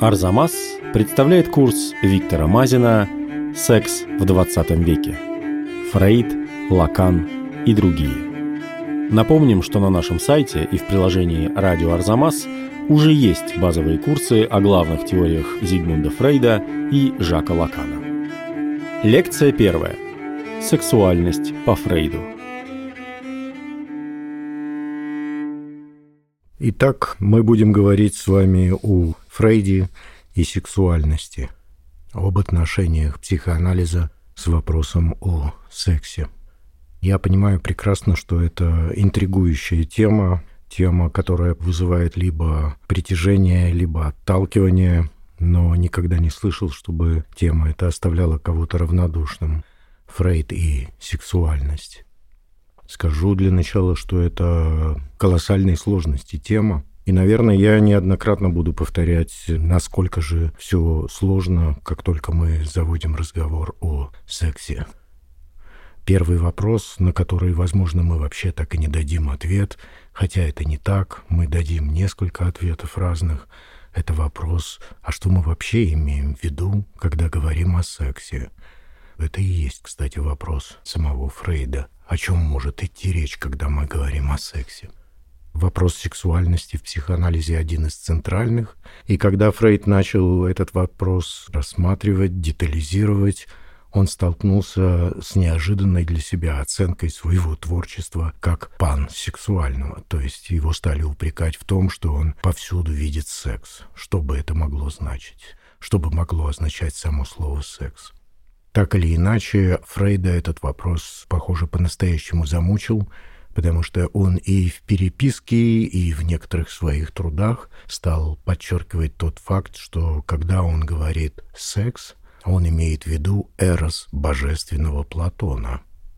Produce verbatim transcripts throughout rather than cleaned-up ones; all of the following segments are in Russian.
Арзамас представляет курс Виктора Мазина «Секс в двадцатом веке. Фрейд, Лакан и другие». Напомним, что на нашем сайте и в приложении «Радио Арзамас» уже есть базовые курсы о главных теориях Зигмунда Фрейда и Жака Лакана. Лекция первая. Сексуальность по Фрейду. Итак, мы будем говорить с вами о Фрейде и сексуальности, об отношениях психоанализа с вопросом о сексе. Я понимаю прекрасно, что это интригующая тема, тема, которая вызывает либо притяжение, либо отталкивание, но никогда не слышал, чтобы тема эта оставляла кого-то равнодушным. Фрейд и сексуальность. Скажу для начала, что это колоссальной сложности тема. И, наверное, я неоднократно буду повторять, насколько же все сложно, как только мы заводим разговор о сексе. Первый вопрос, на который, возможно, мы вообще так и не дадим ответ, хотя это не так, мы дадим несколько ответов разных. Это вопрос, а что мы вообще имеем в виду, когда говорим о сексе? Это и есть, кстати, вопрос самого Фрейда. О чем может идти речь, когда мы говорим о сексе? Вопрос сексуальности в психоанализе один из центральных. И когда Фрейд начал этот вопрос рассматривать, детализировать, он столкнулся с неожиданной для себя оценкой своего творчества как пансексуального. То есть его стали упрекать в том, что он повсюду видит секс. Что бы это могло значить? Что бы могло означать само слово «секс»? Так или иначе, Фрейда этот вопрос, похоже, по-настоящему замучил, потому что он и в переписке, и в некоторых своих трудах стал подчеркивать тот факт, что когда он говорит «секс», он имеет в виду эрос божественного Платона.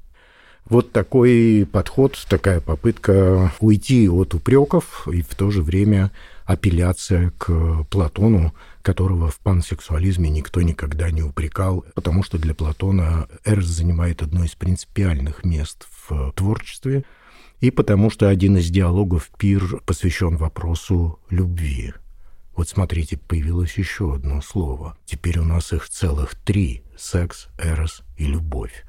Вот такой подход, такая попытка уйти от упреков и в то же время апелляция к Платону, которого в пансексуализме никто никогда не упрекал, потому что для Платона эрос занимает одно из принципиальных мест в творчестве, и потому что один из диалогов «Пир» посвящен вопросу любви. Вот смотрите, появилось еще одно слово. Теперь у нас их целых три — секс, эрос и любовь.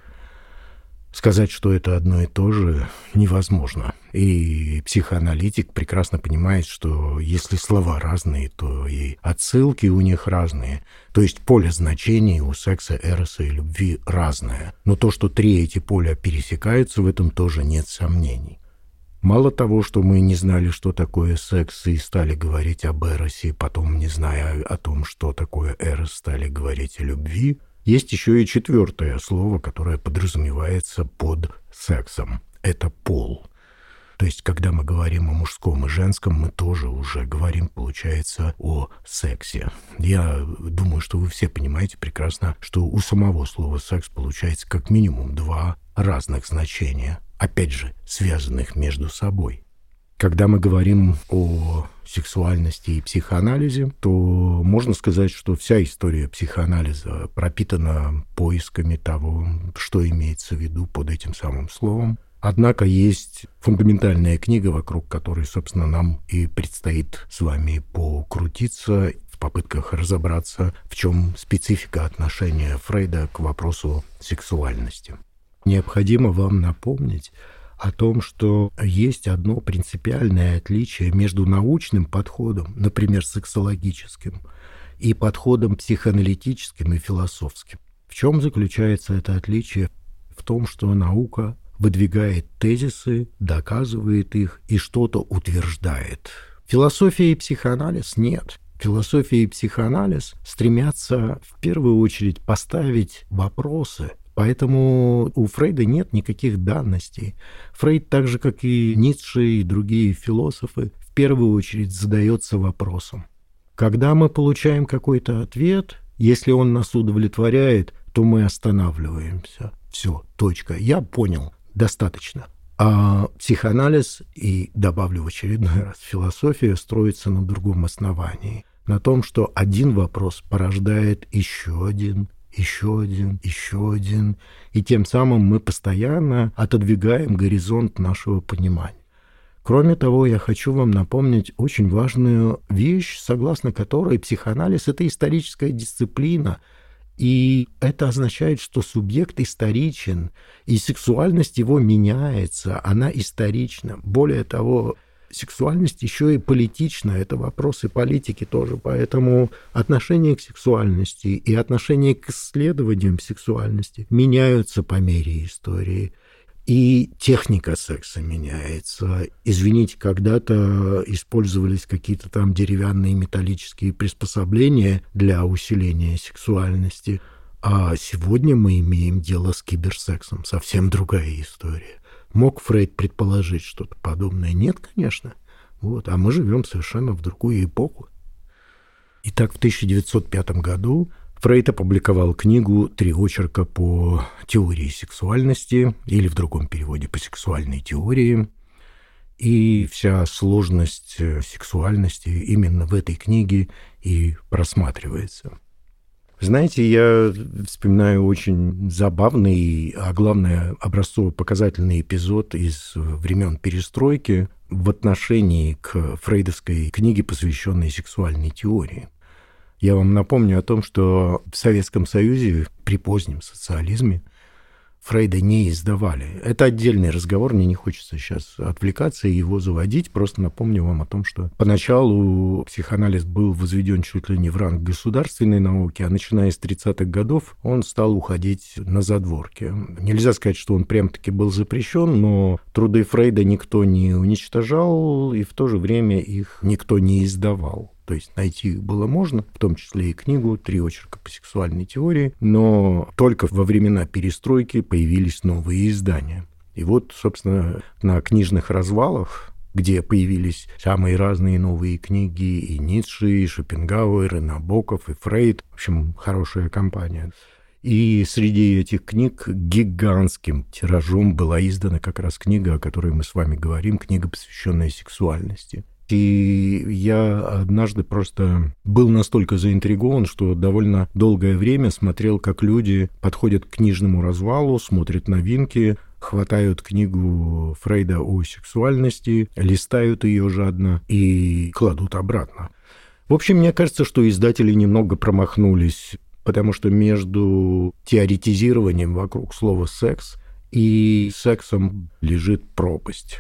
Сказать, что это одно и то же, невозможно. И психоаналитик прекрасно понимает, что если слова разные, то и отсылки у них разные. То есть поле значений у секса, эроса и любви разное. Но то, что три эти поля пересекаются, в этом тоже нет сомнений. Мало того, что мы не знали, что такое секс, и стали говорить об эросе, потом, не зная о том, что такое эрос, стали говорить о любви, есть еще и четвертое слово, которое подразумевается под сексом. Это пол. То есть, когда мы говорим о мужском и женском, мы тоже уже говорим, получается, о сексе. Я думаю, что вы все понимаете прекрасно, что у самого слова «секс» получается как минимум два разных значения, опять же, связанных между собой. Когда мы говорим о сексуальности и психоанализе, то можно сказать, что вся история психоанализа пропитана поисками того, что имеется в виду под этим самым словом. Однако есть фундаментальная книга, вокруг которой, собственно, нам и предстоит с вами покрутиться в попытках разобраться, в чем специфика отношения Фрейда к вопросу сексуальности. Необходимо вам напомнить о том, что есть одно принципиальное отличие между научным подходом, например, сексологическим, и подходом психоаналитическим и философским. В чем заключается это отличие? В том, что наука выдвигает тезисы, доказывает их и что-то утверждает. Философия и психоанализ нет. Философия и психоанализ стремятся в первую очередь поставить вопросы. Поэтому у Фрейда нет никаких данностей. Фрейд, так же, как и Ницше и другие философы, в первую очередь задается вопросом. Когда мы получаем какой-то ответ, если он нас удовлетворяет, то мы останавливаемся. Все, точка. Я понял, достаточно. А психоанализ, и добавлю в очередной раз, философия строится на другом основании. На том, что один вопрос порождает еще один, еще один, еще один, и тем самым мы постоянно отодвигаем горизонт нашего понимания. Кроме того, я хочу вам напомнить очень важную вещь, согласно которой психоанализ — это историческая дисциплина, и это означает, что субъект историчен, и сексуальность его меняется, она исторична. Более того, сексуальность еще и политична, это вопросы политики тоже, поэтому отношение к сексуальности и отношение к исследованиям сексуальности меняются по мере истории. И техника секса меняется. Извините, когда-то использовались какие-то там деревянные металлические приспособления для усиления сексуальности, а сегодня мы имеем дело с киберсексом. Совсем другая история. Мог Фрейд предположить что-то подобное? Нет, конечно. Вот. А мы живем совершенно в другую эпоху. Итак, в тысяча девятьсот пятом году Фрейд опубликовал книгу «Три очерка по теории сексуальности», или в другом переводе «По сексуальной теории». И вся сложность сексуальности именно в этой книге и просматривается. Знаете, я вспоминаю очень забавный, а главное, образцово-показательный эпизод из времен перестройки в отношении к фрейдовской книге, посвященной сексуальной теории. Я вам напомню о том, что в Советском Союзе при позднем социализме Фрейда не издавали. Это отдельный разговор, мне не хочется сейчас отвлекаться и его заводить. Просто напомню вам о том, что поначалу психоанализ был возведен чуть ли не в ранг государственной науки, а начиная с тридцатых годов он стал уходить на задворки. Нельзя сказать, что он прям-таки был запрещен, но труды Фрейда никто не уничтожал, и в то же время их никто не издавал. То есть найти их было можно, в том числе и книгу «Три очерка по сексуальной теории», но только во времена перестройки появились новые издания. И вот, собственно, на книжных развалах, где появились самые разные новые книги, и Ницше, и Шопенгауэр, и Набоков, и Фрейд, в общем, хорошая компания. И среди этих книг гигантским тиражом была издана как раз книга, о которой мы с вами говорим, книга, посвященная сексуальности. И я однажды просто был настолько заинтригован, что довольно долгое время смотрел, как люди подходят к книжному развалу, смотрят новинки, хватают книгу Фрейда о сексуальности, листают ее жадно и кладут обратно. В общем, мне кажется, что издатели немного промахнулись, потому что между теоретизированием вокруг слова «секс» и сексом лежит пропасть.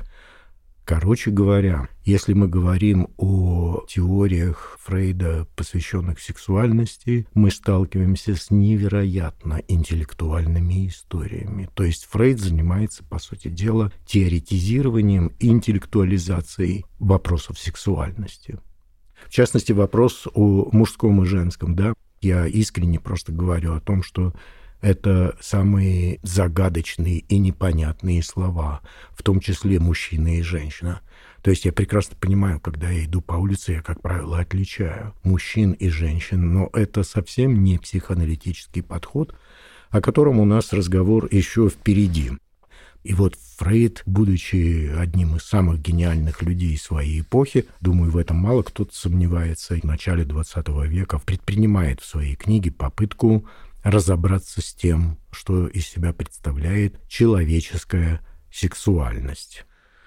Короче говоря, если мы говорим о теориях Фрейда, посвященных сексуальности, мы сталкиваемся с невероятно интеллектуальными историями. То есть Фрейд занимается, по сути дела, теоретизированием, интеллектуализацией вопросов сексуальности. В частности, вопрос о мужском и женском. Да? Я искренне просто говорю о том, что это самые загадочные и непонятные слова, в том числе мужчина и женщина. То есть я прекрасно понимаю, когда я иду по улице, я, как правило, отличаю мужчин и женщин, но это совсем не психоаналитический подход, о котором у нас разговор еще впереди. И вот Фрейд, будучи одним из самых гениальных людей своей эпохи, думаю, в этом мало кто-то сомневается, в начале двадцатого века предпринимает в своей книге попытку разобраться с тем, что из себя представляет человеческая сексуальность.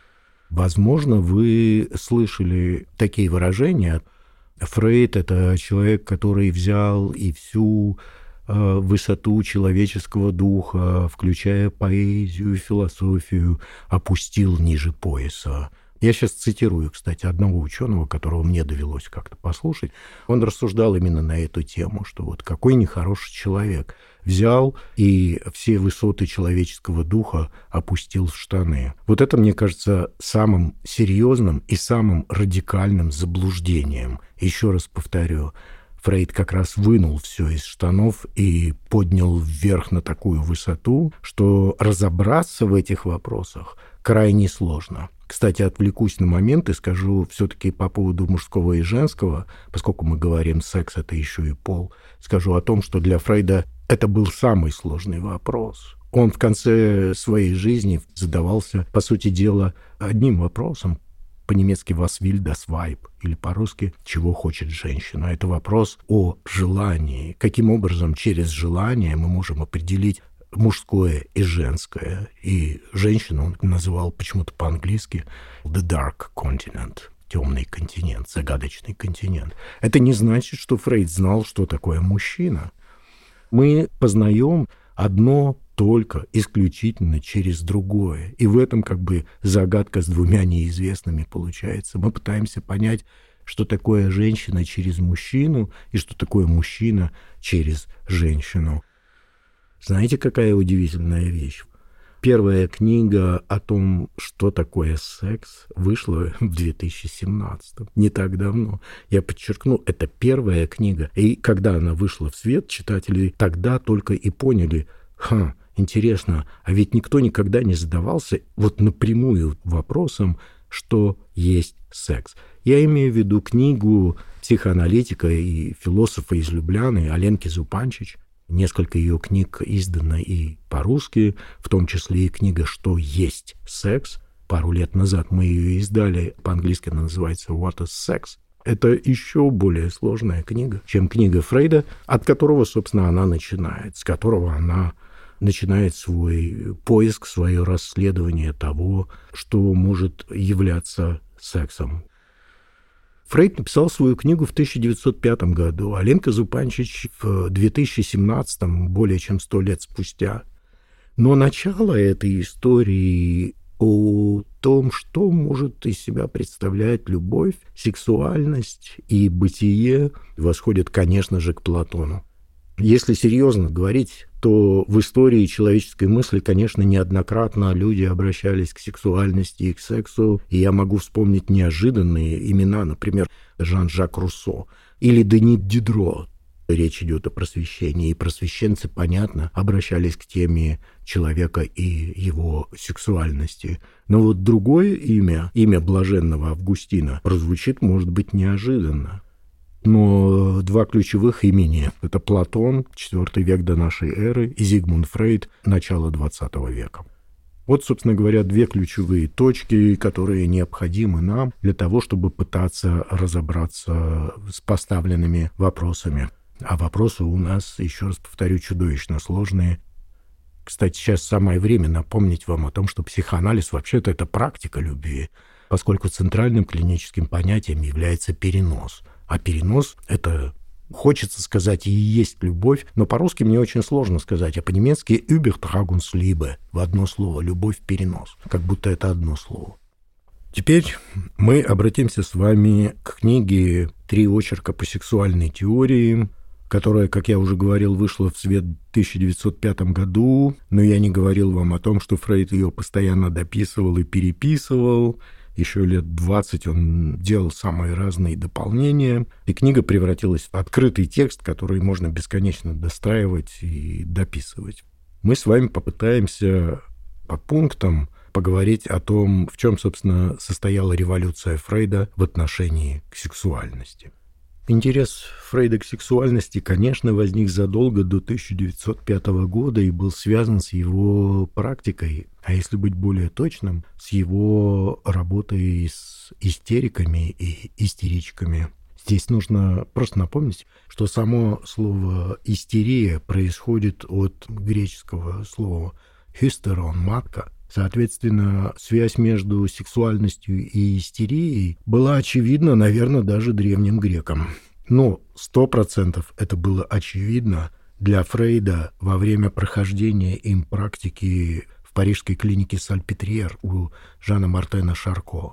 Возможно, вы слышали такие выражения. Фрейд — это человек, который взял и всю э, высоту человеческого духа, включая поэзию, философию, опустил ниже пояса. Я сейчас цитирую, кстати, одного ученого, которого мне довелось как-то послушать. Он рассуждал именно на эту тему, что вот какой нехороший человек взял и все высоты человеческого духа опустил в штаны. Вот это, мне кажется, самым серьезным и самым радикальным заблуждением. Еще раз повторю, Фрейд как раз вынул все из штанов и поднял вверх на такую высоту, что разобраться в этих вопросах крайне сложно. Кстати, отвлекусь на момент и скажу все-таки по поводу мужского и женского, поскольку мы говорим «секс — это еще и пол», скажу о том, что для Фрейда это был самый сложный вопрос. Он в конце своей жизни задавался, по сути дела, одним вопросом. По-немецки «Was will das Weib?» или по-русски «Чего хочет женщина?». Это вопрос о желании. Каким образом через желание мы можем определить мужское и женское. И женщину он называл почему-то по-английски «the dark continent», темный континент, загадочный континент. Это не значит, что Фрейд знал, что такое мужчина. Мы познаем одно только исключительно через другое. И в этом как бы загадка с двумя неизвестными получается. Мы пытаемся понять, что такое женщина через мужчину и что такое мужчина через женщину. Знаете, какая удивительная вещь? Первая книга о том, что такое секс, вышла в две тысячи семнадцатом, не так давно. Я подчеркну, это первая книга. И когда она вышла в свет, читатели тогда только и поняли, ха, интересно, а ведь никто никогда не задавался вот напрямую вопросом, что есть секс. Я имею в виду книгу психоаналитика и философа из Любляны Аленки Зупанчич. Несколько ее книг издано и по-русски, в том числе и книга «Что есть секс». Пару лет назад мы ее издали, по-английски она называется «What is sex?». Это еще более сложная книга, чем книга Фрейда, от которого, собственно, она начинает, с которого она начинает свой поиск, свое расследование того, что может являться сексом. Фрейд написал свою книгу в тысяча девятьсот пятом году, а Ленка Зупанчич в две тысячи семнадцатом, более чем сто лет спустя. Но начало этой истории о том, что может из себя представлять любовь, сексуальность и бытие, восходит, конечно же, к Платону. Если серьезно говорить, то в истории человеческой мысли, конечно, неоднократно люди обращались к сексуальности и к сексу, и я могу вспомнить неожиданные имена, например, Жан-Жак Руссо или Дени Дидро. Речь идет о просвещении, и просвещенцы, понятно, обращались к теме человека и его сексуальности. Но вот другое имя, имя блаженного Августина, прозвучит, может быть, неожиданно. Но два ключевых имени – это Платон, четвёртый век до нашей эры, и Зигмунд Фрейд, начало двадцатого века. Вот, собственно говоря, две ключевые точки, которые необходимы нам для того, чтобы пытаться разобраться с поставленными вопросами. А вопросы у нас, еще раз повторю, чудовищно сложные. Кстати, сейчас самое время напомнить вам о том, что психоанализ вообще-то это практика любви, поскольку центральным клиническим понятием является перенос. А перенос — это, хочется сказать, и есть любовь, но по-русски мне очень сложно сказать, а по-немецки «Übertragungsliebe» в одно слово «любовь-перенос», как будто это одно слово. Теперь мы обратимся с вами к книге «Три очерка по сексуальной теории», которая, как я уже говорил, вышла в свет в тысяча девятьсот пятом году, но я не говорил вам о том, что Фрейд ее постоянно дописывал и переписывал. Еще лет двадцать он делал самые разные дополнения, и книга превратилась в открытый текст, который можно бесконечно достраивать и дописывать. Мы с вами попытаемся по пунктам поговорить о том, в чем, собственно, состояла революция Фрейда в отношении к сексуальности. Интерес Фрейда к сексуальности, конечно, возник задолго до тысяча девятьсот пятого года и был связан с его практикой, а если быть более точным, с его работой с истериками и истеричками. Здесь нужно просто напомнить, что само слово «истерия» происходит от греческого слова «хysтерон» — «матка». Соответственно, связь между сексуальностью и истерией была очевидна, наверное, даже древним грекам. Но сто процентов это было очевидно для Фрейда во время прохождения им практики в парижской клинике Сальпетриер у Жана Мартена Шарко.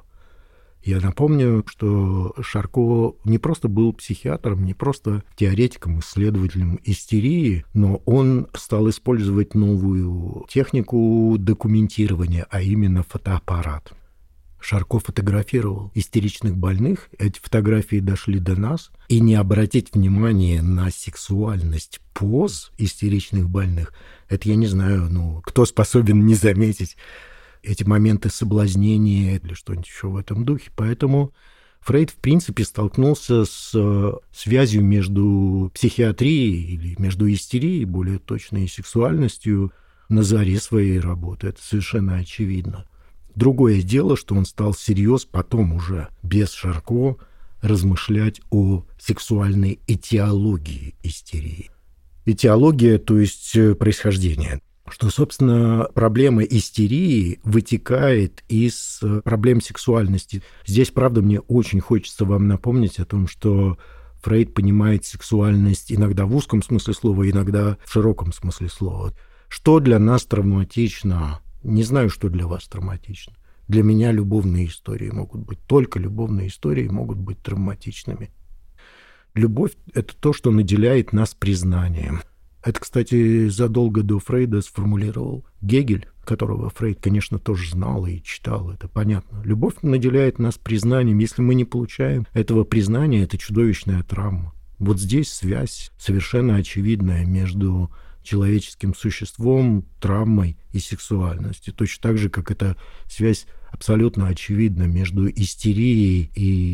Я напомню, что Шарко не просто был психиатром, не просто теоретиком, исследователем истерии, но он стал использовать новую технику документирования, а именно фотоаппарат. Шарко фотографировал истеричных больных, эти фотографии дошли до нас, и не обратить внимание на сексуальность поз истеричных больных, это я не знаю, ну, кто способен не заметить эти моменты соблазнения или что-нибудь еще в этом духе. Поэтому Фрейд, в принципе, столкнулся с связью между психиатрией или между истерией, более точно, и сексуальностью на заре своей работы. Это совершенно очевидно. Другое дело, что он стал всерьез потом уже, без Шарко, размышлять о сексуальной этиологии истерии. Этиология, то есть происхождение. что, собственно, проблема истерии вытекает из проблем сексуальности. Здесь, правда, мне очень хочется вам напомнить о том, что Фрейд понимает сексуальность иногда в узком смысле слова, иногда в широком смысле слова. Что для нас травматично? Не знаю, что для вас травматично. Для меня любовные истории могут быть, только любовные истории могут быть травматичными. Любовь – это то, что наделяет нас признанием. Это, кстати, задолго до Фрейда сформулировал Гегель, которого Фрейд, конечно, тоже знал и читал, это понятно. Любовь наделяет нас признанием. Если мы не получаем этого признания, это чудовищная травма. Вот здесь связь совершенно очевидная между человеческим существом, травмой и сексуальностью. Точно так же, как эта связь абсолютно очевидна между истерией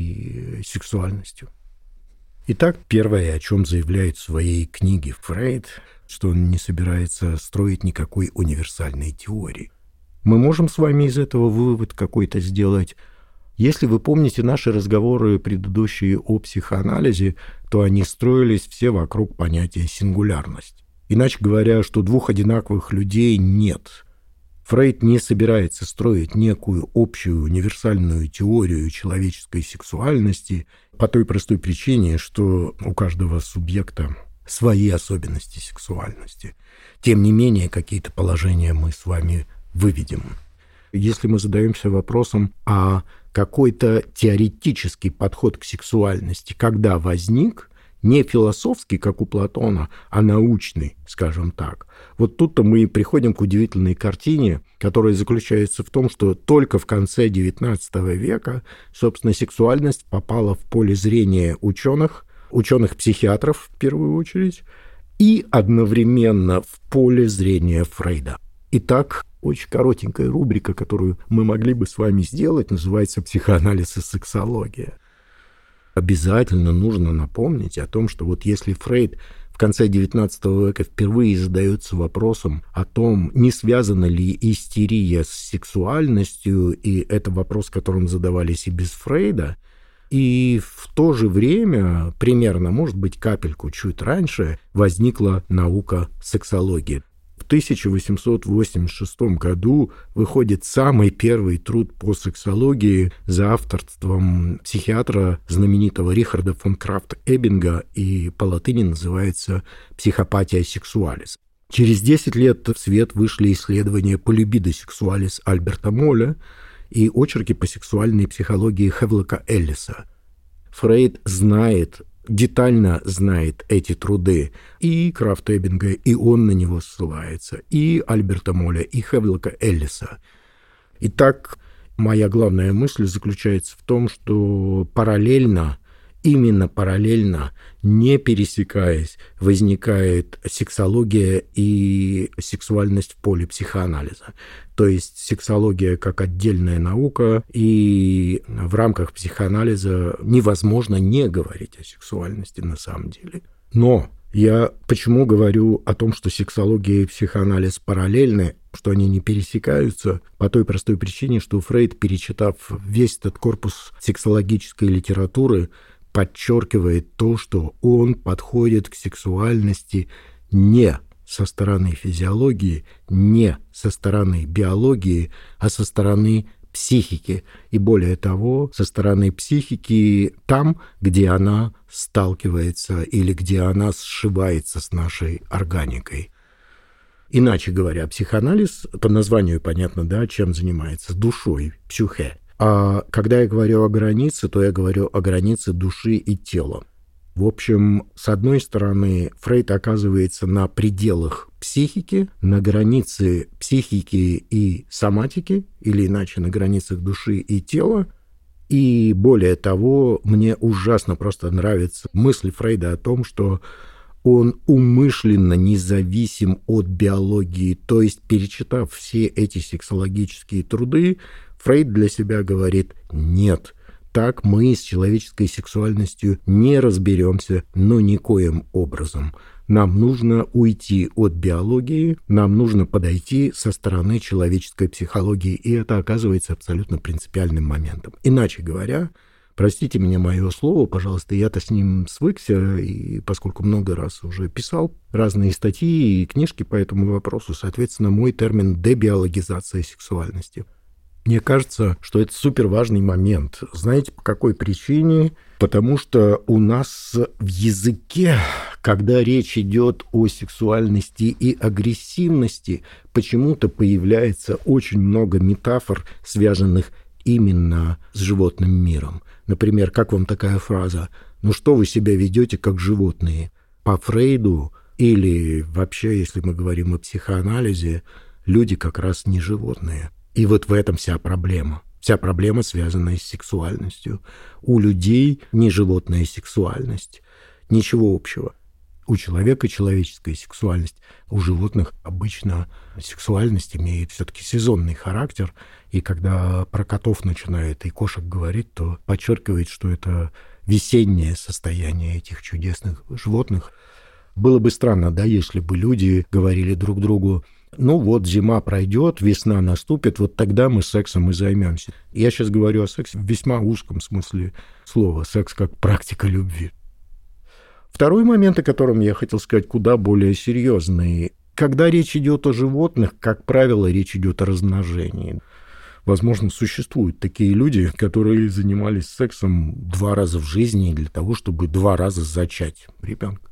и сексуальностью. Итак, первое, о чем заявляет в своей книге Фрейд, что он не собирается строить никакой универсальной теории. Мы можем с вами из этого вывод какой-то сделать. Если вы помните наши разговоры предыдущие о психоанализе, то они строились все вокруг понятия сингулярность. Иначе говоря, что двух одинаковых людей нет. Фрейд не собирается строить некую общую универсальную теорию человеческой сексуальности по той простой причине, что у каждого субъекта свои особенности сексуальности. Тем не менее, какие-то положения мы с вами выведем. Если мы задаемся вопросом, а какой-то теоретический подход к сексуальности когда возник, не философский, как у Платона, а научный, скажем так. Вот тут-то мы и приходим к удивительной картине, которая заключается в том, что только в конце девятнадцатого века, собственно, сексуальность попала в поле зрения ученых, ученых-психиатров в первую очередь, и одновременно в поле зрения Фрейда. Итак, очень коротенькая рубрика, которую мы могли бы с вами сделать, называется «Психоанализ и сексология». Обязательно нужно напомнить о том, что вот если Фрейд в конце девятнадцатого века впервые задается вопросом о том, не связана ли истерия с сексуальностью, и это вопрос, которым задавались и без Фрейда, и в то же время, примерно, может быть, капельку чуть раньше, возникла наука сексологии. В тысяча восемьсот восемьдесят шестом году выходит самый первый труд по сексологии за авторством психиатра знаменитого Рихарда фон Крафт-Эббинга, и по латыни называется «Психопатия сексуалис». Через десять лет в свет вышли исследования по либидо сексуалис Альберта Моля и очерки по сексуальной психологии Хевлока Эллиса. Фрейд знает, детально знает эти труды и Крафт-Эббинга, и он на него ссылается, и Альберта Моля, и Хевлока Эллиса. Итак, моя главная мысль заключается в том, что параллельно, именно параллельно, не пересекаясь, возникает сексология и сексуальность в поле психоанализа. То есть сексология как отдельная наука, и в рамках психоанализа невозможно не говорить о сексуальности на самом деле. Но я почему говорю о том, что сексология и психоанализ параллельны, что они не пересекаются, по той простой причине, что Фрейд, перечитав весь этот корпус сексологической литературы, подчеркивает то, что он подходит к сексуальности не со стороны физиологии, не со стороны биологии, а со стороны психики. И более того, со стороны психики там, где она сталкивается или где она сшивается с нашей органикой. Иначе говоря, психоанализ, по названию понятно, да, чем занимается? Душой, псюхе. А когда я говорю о границе, то я говорю о границе души и тела. В общем, с одной стороны, Фрейд оказывается на пределах психики, на границе психики и соматики, или иначе на границах души и тела. И более того, мне ужасно просто нравится мысль Фрейда о том, что он умышленно независим от биологии, то есть, перечитав все эти сексологические труды, Фрейд для себя говорит: нет, так мы с человеческой сексуальностью не разберемся, но никоим образом. Нам нужно уйти от биологии, нам нужно подойти со стороны человеческой психологии, и это оказывается абсолютно принципиальным моментом. Иначе говоря, Простите мне мое слово, пожалуйста, я-то с ним свыкся, и поскольку много раз уже писал разные статьи и книжки по этому вопросу, соответственно, мой термин «дебиологизация сексуальности». Мне кажется, что это супер важный момент. Знаете, по какой причине? Потому что у нас в языке, когда речь идет о сексуальности и агрессивности, почему-то появляется очень много метафор, связанных именно с животным миром. Например, как вам такая фраза: «Ну что вы себя ведете как животные?» По Фрейду или вообще, если мы говорим о психоанализе, люди как раз не животные. И вот в этом вся проблема. Вся проблема, связанная с сексуальностью. У людей не животная сексуальность. Ничего общего. У человека человеческая сексуальность. У животных обычно сексуальность имеет все-таки сезонный характер. И когда про котов начинает и кошек говорить, то подчеркивает, что это весеннее состояние этих чудесных животных. Было бы странно, да, если бы люди говорили друг другу: ну вот, зима пройдет, весна наступит, вот тогда мы сексом и займемся. Я сейчас говорю о сексе в весьма узком смысле слова. Секс как практика любви. Второй момент, о котором я хотел сказать, куда более серьезный. Когда речь идет о животных, как правило, речь идет о размножении. Возможно, существуют такие люди, которые занимались сексом два раза в жизни для того, чтобы два раза зачать ребенка.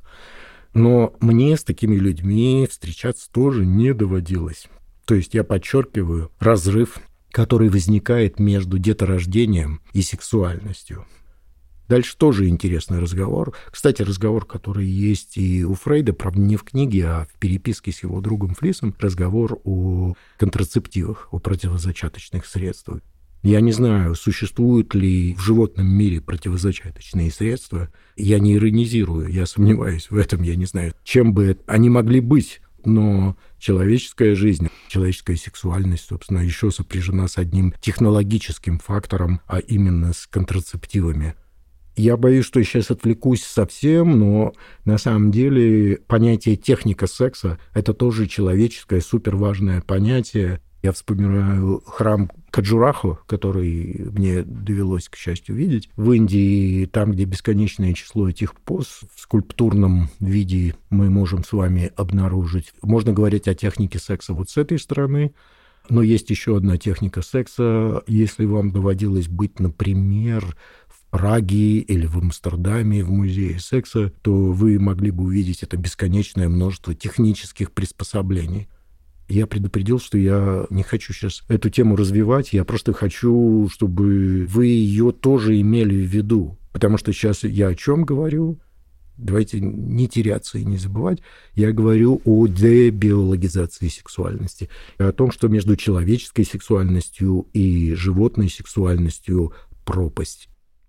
Но мне с такими людьми встречаться тоже не доводилось. То есть я подчеркиваю разрыв, который возникает между деторождением и сексуальностью. Дальше тоже интересный разговор. Кстати, разговор, который есть и у Фрейда, правда, не в книге, а в переписке с его другом Флисом, разговор о контрацептивах, о противозачаточных средствах. Я не знаю, существуют ли в животном мире противозачаточные средства. Я не иронизирую, я сомневаюсь в этом, я не знаю, чем бы они могли быть. Но человеческая жизнь, человеческая сексуальность, собственно, еще сопряжена с одним технологическим фактором, а именно с контрацептивами. Я боюсь, что сейчас отвлекусь совсем, но на самом деле понятие техника секса – это тоже человеческое суперважное понятие. Я вспоминаю храм Каджурахо, который мне довелось, к счастью, видеть в Индии, там, где бесконечное число этих поз в скульптурном виде мы можем с вами обнаружить. Можно говорить о технике секса вот с этой стороны, но есть еще одна техника секса. Если вам доводилось быть, например, в Праге или в Амстердаме в музее секса, то вы могли бы увидеть это бесконечное множество технических приспособлений. Я предупредил, что я не хочу сейчас эту тему развивать, я просто хочу, чтобы вы ее тоже имели в виду. Потому что сейчас я о чем говорю? Давайте не теряться и не забывать. Я говорю о дебиологизации сексуальности, о том, что между человеческой сексуальностью и животной сексуальностью пропасть.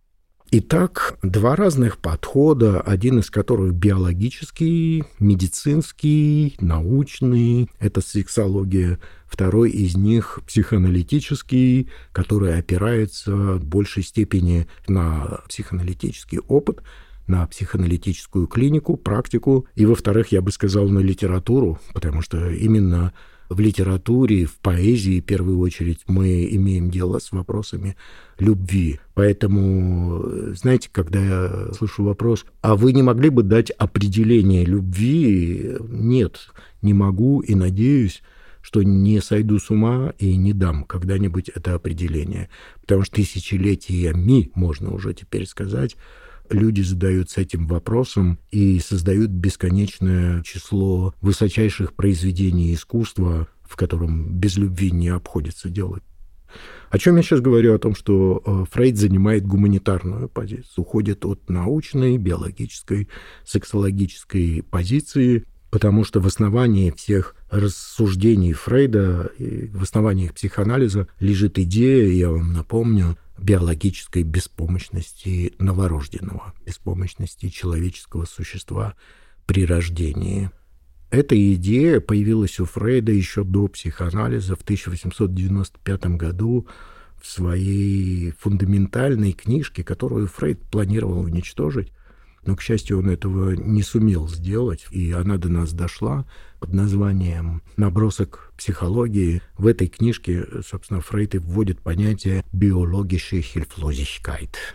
Итак, два разных подхода, один из которых биологический, медицинский, научный, это сексология, второй из них психоаналитический, который опирается в большей степени на психоаналитический опыт, на психоаналитическую клинику, практику, и, во-вторых, я бы сказал, на литературу, потому что именно в литературе, в поэзии, в первую очередь, мы имеем дело с вопросами любви. Поэтому, знаете, когда я слышу вопрос, а вы не могли бы дать определение любви? Нет, не могу и надеюсь, что не сойду с ума и не дам когда-нибудь это определение. Потому что тысячелетиями, можно уже теперь сказать, люди задаются этим вопросом и создают бесконечное число высочайших произведений искусства, в котором без любви не обходится дело. О чем я сейчас говорю? О том, что Фрейд занимает гуманитарную позицию, уходит от научной, биологической, сексологической позиции, потому что в основании всех рассуждений Фрейда, в основании их психоанализа лежит идея, я вам напомню, биологической беспомощности новорожденного, беспомощности человеческого существа при рождении. Эта идея появилась у Фрейда еще до психоанализа в тысяча восемьсот девяносто пятом году в своей фундаментальной книжке, которую Фрейд планировал уничтожить. Но, к счастью, он этого не сумел сделать, и она до нас дошла под названием «Набросок психологии». В этой книжке, собственно, Фрейд и вводит понятие «биологische Hilflosigkeit».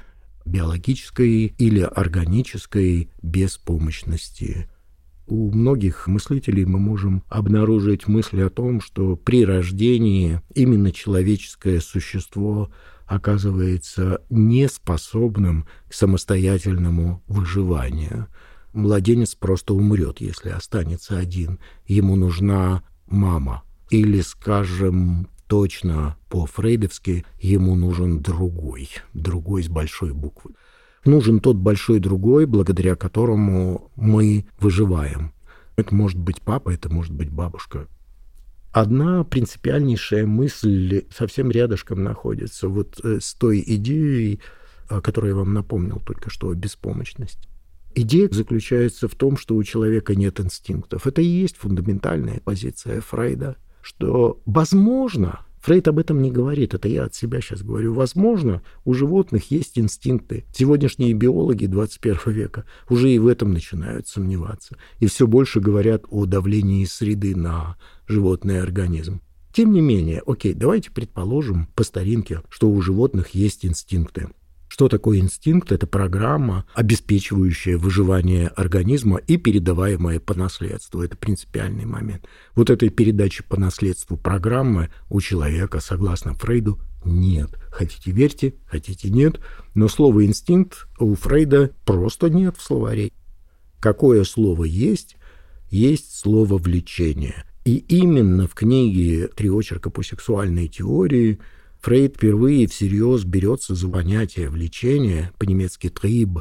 биологической или органической беспомощности. У многих мыслителей мы можем обнаружить мысли о том, что при рождении именно человеческое существо оказывается неспособным к самостоятельному выживанию. Младенец просто умрет, если останется один. Ему нужна мама. Или, скажем, точно по-фрейдовски, ему нужен другой. Другой с большой буквы. Нужен тот большой другой, благодаря которому мы выживаем. Это может быть папа, это может быть бабушка. Одна принципиальнейшая мысль совсем рядышком находится вот с той идеей, которую я вам напомнил только что, беспомощность. Идея заключается в том, что у человека нет инстинктов. Это и есть фундаментальная позиция Фрейда, что, возможно, Фрейд об этом не говорит, это я от себя сейчас говорю, возможно, у животных есть инстинкты. Сегодняшние биологи двадцать первого века уже и в этом начинают сомневаться. И все больше говорят о давлении среды на животный организм. Тем не менее, окей, давайте предположим по старинке, что у животных есть инстинкты. Что такое инстинкт? Это программа, обеспечивающая выживание организма и передаваемая по наследству. Это принципиальный момент. Вот этой передачи по наследству программы у человека, согласно Фрейду, нет. Хотите верьте, хотите нет, но слово «инстинкт» у Фрейда просто нет в словаре. Какое слово есть? Есть слово «влечение». И именно в книге «Три очерка по сексуальной теории» Фрейд впервые всерьез берется за понятие влечения, по-немецки «триб»,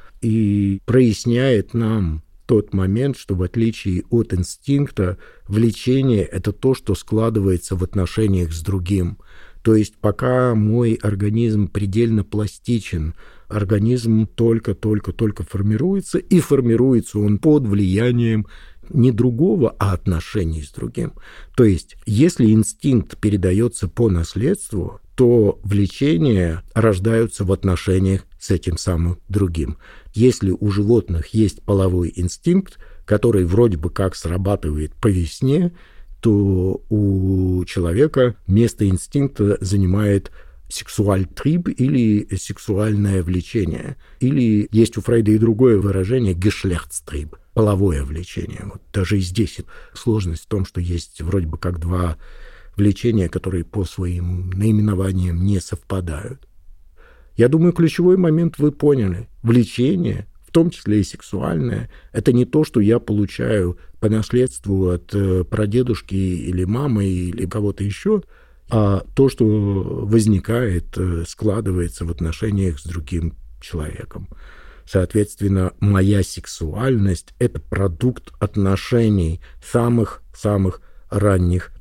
и проясняет нам тот момент, что в отличие от инстинкта, влечение – это то, что складывается в отношениях с другим. То есть пока мой организм предельно пластичен, организм только-только-только формируется, и формируется он под влиянием не другого, а отношений с другим. То есть, если инстинкт передается по наследству, то влечения рождаются в отношениях с этим самым другим. Если у животных есть половой инстинкт, который вроде бы как срабатывает по весне, то у человека место инстинкта занимает сексуальтриб или сексуальное влечение. Или есть у Фрейда и другое выражение «гешлехтстриб» – половое влечение. Вот даже и здесь сложность в том, что есть вроде бы как два влечения, которые по своим наименованиям не совпадают. Я думаю, ключевой момент вы поняли. Влечение, в том числе и сексуальное, это не то, что я получаю по наследству от прадедушки или мамы или кого-то еще, а то, что возникает, складывается в отношениях с другим человеком. Соответственно, моя сексуальность – это продукт отношений самых-самых ранних.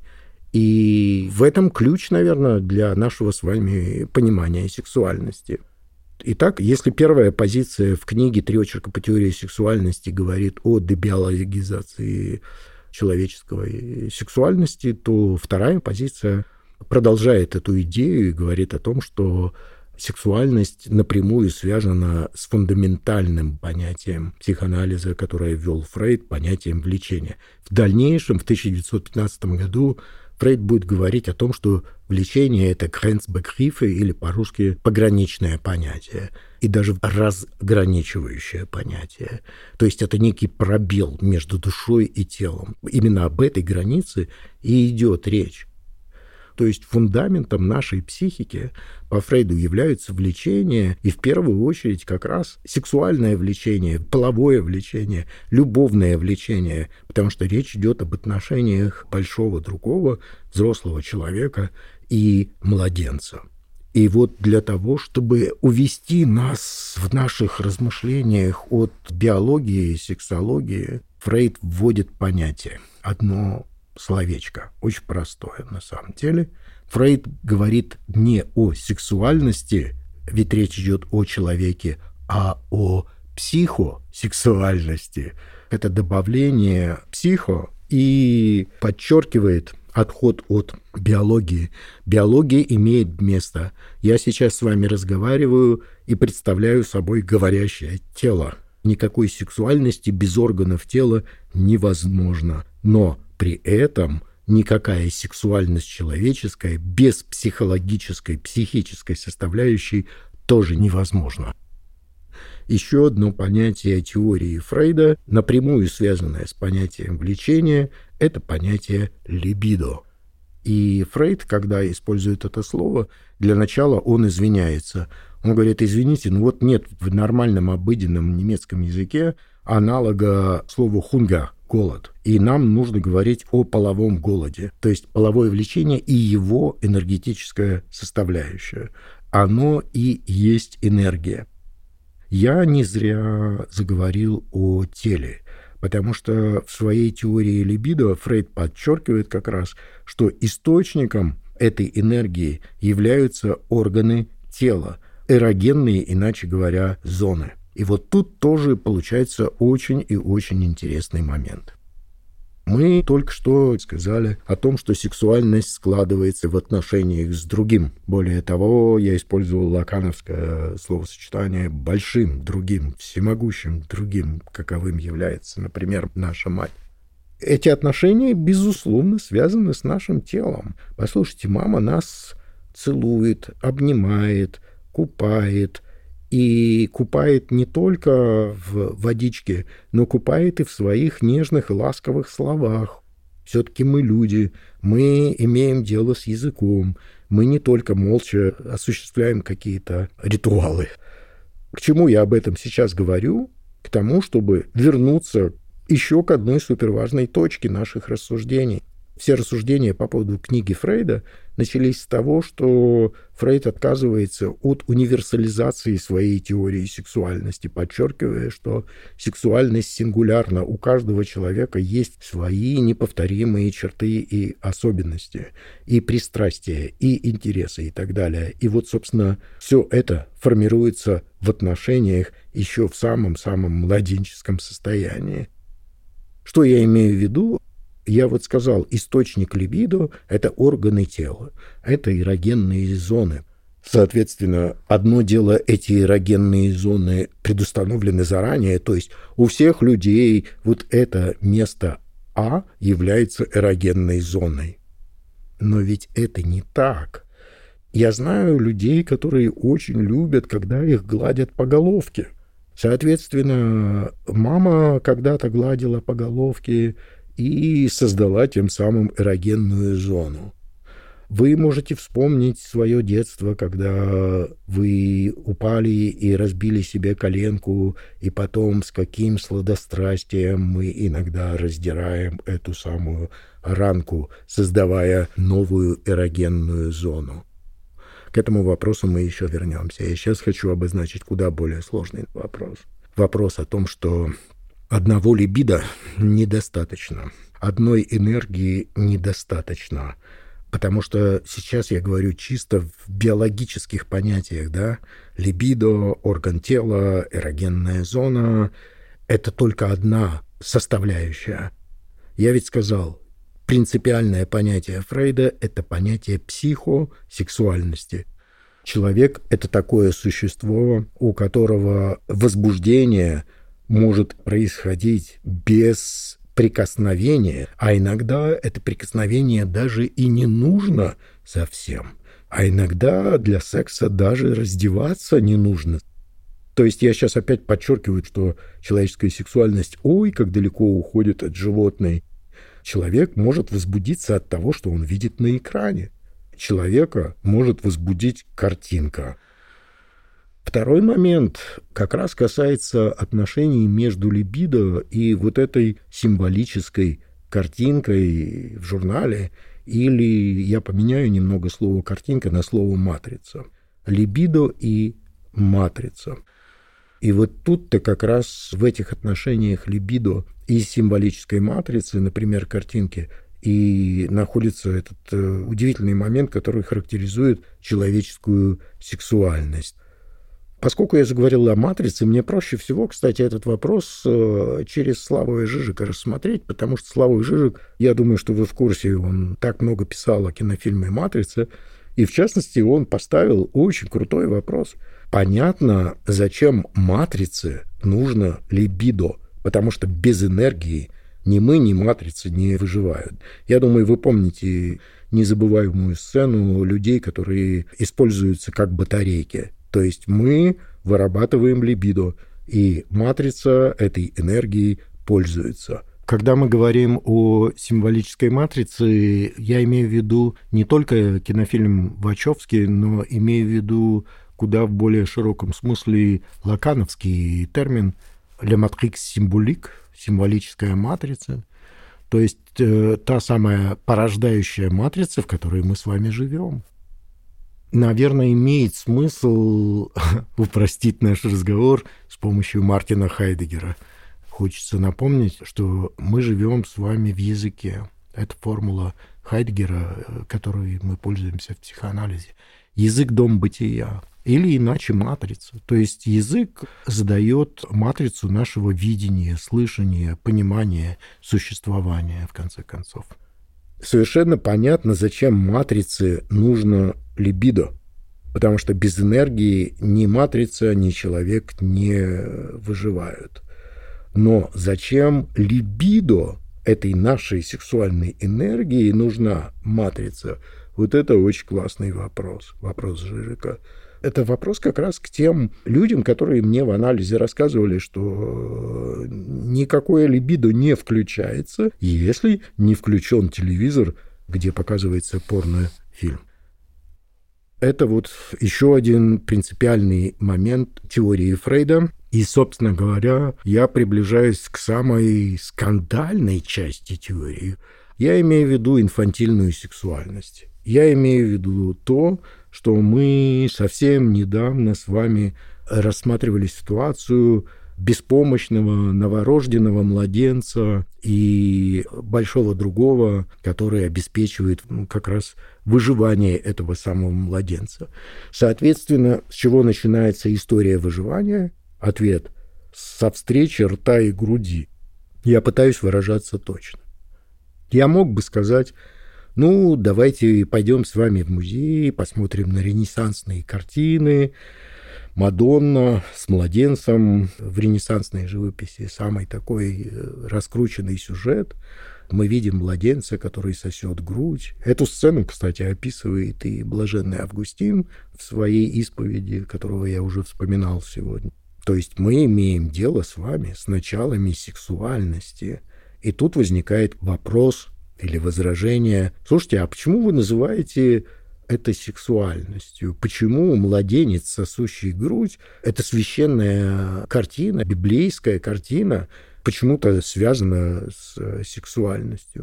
И в этом ключ, наверное, для нашего с вами понимания сексуальности. Итак, если первая позиция в книге «Три очерка по теории сексуальности» говорит о дебиологизации человеческой сексуальности, то вторая позиция продолжает эту идею и говорит о том, что сексуальность напрямую связана с фундаментальным понятием психоанализа, которое ввел Фрейд, понятием влечения. В дальнейшем, в тысяча девятьсот пятнадцатом году, Фрейд будет говорить о том, что влечение – это Grenzbegriffe, или по-русски пограничное понятие, и даже разграничивающее понятие. То есть это некий пробел между душой и телом. Именно об этой границе и идет речь. То есть фундаментом нашей психики по Фрейду являются влечения, и в первую очередь как раз сексуальное влечение, половое влечение, любовное влечение, потому что речь идет об отношениях большого другого, взрослого человека и младенца. И вот для того, чтобы увести нас в наших размышлениях от биологии и сексологии, Фрейд вводит понятие, одно словечко, очень простое на самом деле. Фрейд говорит не о сексуальности, ведь речь идет о человеке, а о психосексуальности. Это добавление психо и подчеркивает отход от биологии. Биология имеет место. Я сейчас с вами разговариваю и представляю собой говорящее тело. Никакой сексуальности без органов тела невозможно. Но при этом никакая сексуальность человеческая без психологической, психической составляющей тоже невозможна. еще одно понятие теории Фрейда, напрямую связанное с понятием влечения, это понятие либидо. И Фрейд, когда использует это слово, для начала он извиняется. Он говорит: извините, ну вот нет в нормальном обыденном немецком языке аналога слову «хунгер» — голод. И нам нужно говорить о половом голоде. То есть половое влечение и его энергетическая составляющая. Оно и есть энергия. Я не зря заговорил о теле, потому что в своей теории либидо Фрейд подчеркивает как раз, что источником этой энергии являются органы тела, эрогенные, иначе говоря, зоны. И вот тут тоже получается очень и очень интересный момент. Мы только что сказали о том, что сексуальность складывается в отношениях с другим. Более того, я использовал лакановское словосочетание «большим другим», «всемогущим другим», каковым является, например, наша мать. Эти отношения, безусловно, связаны с нашим телом. Послушайте, мама нас целует, обнимает, купает, и купает не только в водичке, но купает и в своих нежных и ласковых словах. Все-таки мы люди, мы имеем дело с языком, мы не только молча осуществляем какие-то ритуалы. К чему я об этом сейчас говорю? К тому, чтобы вернуться еще к одной суперважной точке наших рассуждений. Все рассуждения по поводу книги Фрейда начались с того, что Фрейд отказывается от универсализации своей теории сексуальности, подчеркивая, что сексуальность сингулярна. У каждого человека есть свои неповторимые черты и особенности, и пристрастия, и интересы, и так далее. И вот, собственно, все это формируется в отношениях еще в самом-самом младенческом состоянии. Что я имею в виду? Я вот сказал, источник либидо – это органы тела, это эрогенные зоны. Соответственно, одно дело, эти эрогенные зоны предустановлены заранее, то есть у всех людей вот это место А является эрогенной зоной. Но ведь это не так. Я знаю людей, которые очень любят, когда их гладят по головке. Соответственно, мама когда-то гладила по головке и создала тем самым эрогенную зону. Вы можете вспомнить свое детство, когда вы упали и разбили себе коленку, и потом с каким сладострастием мы иногда раздираем эту самую ранку, создавая новую эрогенную зону. К этому вопросу мы еще вернемся. Я сейчас хочу обозначить куда более сложный вопрос. Вопрос о том, что одного либидо недостаточно, одной энергии недостаточно, потому что сейчас я говорю чисто в биологических понятиях, да, либидо, орган тела, эрогенная зона – это только одна составляющая. Я ведь сказал, принципиальное понятие Фрейда – это понятие психосексуальности. Человек – это такое существо, у которого возбуждение может происходить без прикосновения, а иногда это прикосновение даже и не нужно совсем, а иногда для секса даже раздеваться не нужно. То есть я сейчас опять подчеркиваю, что человеческая сексуальность, ой, как далеко уходит от животной. Человек может возбудиться от того, что он видит на экране. Человека может возбудить картинка. Второй момент как раз касается отношений между либидо и вот этой символической картинкой в журнале, или я поменяю немного слово «картинка» на слово «матрица». Либидо и матрица. И вот тут-то как раз в этих отношениях либидо и символической матрицы, например, картинки, и находится этот удивительный момент, который характеризует человеческую сексуальность. Поскольку я заговорил о матрице, мне проще всего, кстати, этот вопрос через Славу Жижика рассмотреть, потому что Слава Жижик, я думаю, что вы в курсе, он так много писал о кинофильме «Матрица», и, в частности, он поставил очень крутой вопрос. Понятно, зачем «Матрице» нужно либидо, потому что без энергии ни мы, ни матрицы не выживают. Я думаю, вы помните незабываемую сцену людей, которые используются как батарейки. То есть мы вырабатываем либидо, И матрица этой энергией пользуется. Когда мы говорим о символической матрице, я имею в виду не только кинофильм Вачовски, но имею в виду куда в более широком смысле лакановский термин «le matrix symbolique», символическая матрица, то есть э, та самая порождающая матрица, в которой мы с вами живем. Наверное, имеет смысл упростить наш разговор с помощью Мартина Хайдеггера. Хочется напомнить, что мы живем с вами в языке. Это формула Хайдеггера, которой мы пользуемся в психоанализе. Язык – дом бытия. Или иначе матрица. То есть язык задает матрицу нашего видения, слышания, понимания, существования, в конце концов. Совершенно понятно, зачем матрице нужно либидо. Потому что без энергии ни матрица, ни человек не выживают. Но зачем либидо этой нашей сексуальной энергии нужна матрица? Вот это очень классный вопрос. Вопрос Жижика. Это вопрос как раз к тем людям, которые мне в анализе рассказывали, что никакое либидо не включается, если не включен телевизор, где показывается порнофильм. Это вот еще один принципиальный момент теории Фрейда. И, собственно говоря, я приближаюсь к самой скандальной части теории. Я имею в виду инфантильную сексуальность. Я имею в виду то, что мы совсем недавно с вами рассматривали ситуацию беспомощного новорожденного младенца и большого другого, который обеспечивает ну, как раз выживание этого самого младенца. Соответственно, с чего начинается история выживания? Ответ – со встречи рта и груди. Я пытаюсь выражаться точно. Я мог бы сказать, ну, давайте пойдем с вами в музей, посмотрим на ренессансные картины, Мадонна с младенцем в ренессансной живописи, самый такой раскрученный сюжет. Мы видим младенца, который сосет грудь. Эту сцену, кстати, описывает и блаженный Августин в своей исповеди, которого я уже вспоминал сегодня. То есть мы имеем дело с вами с началами сексуальности. И тут возникает вопрос или возражение. Слушайте, а почему вы называете это сексуальностью? Почему младенец, сосущий грудь, это священная картина, библейская картина, почему-то связана с сексуальностью?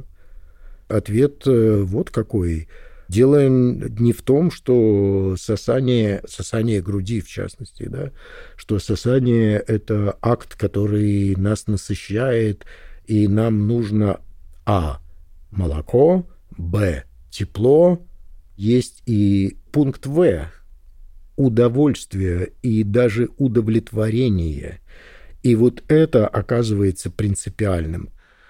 Ответ вот какой. Дело не в том, что сосание, сосание груди, в частности, да, что сосание – это акт, который нас насыщает, и нам нужно а. молоко, б. тепло. Есть и пункт В – удовольствие и даже удовлетворение. И вот это оказывается принципиальным.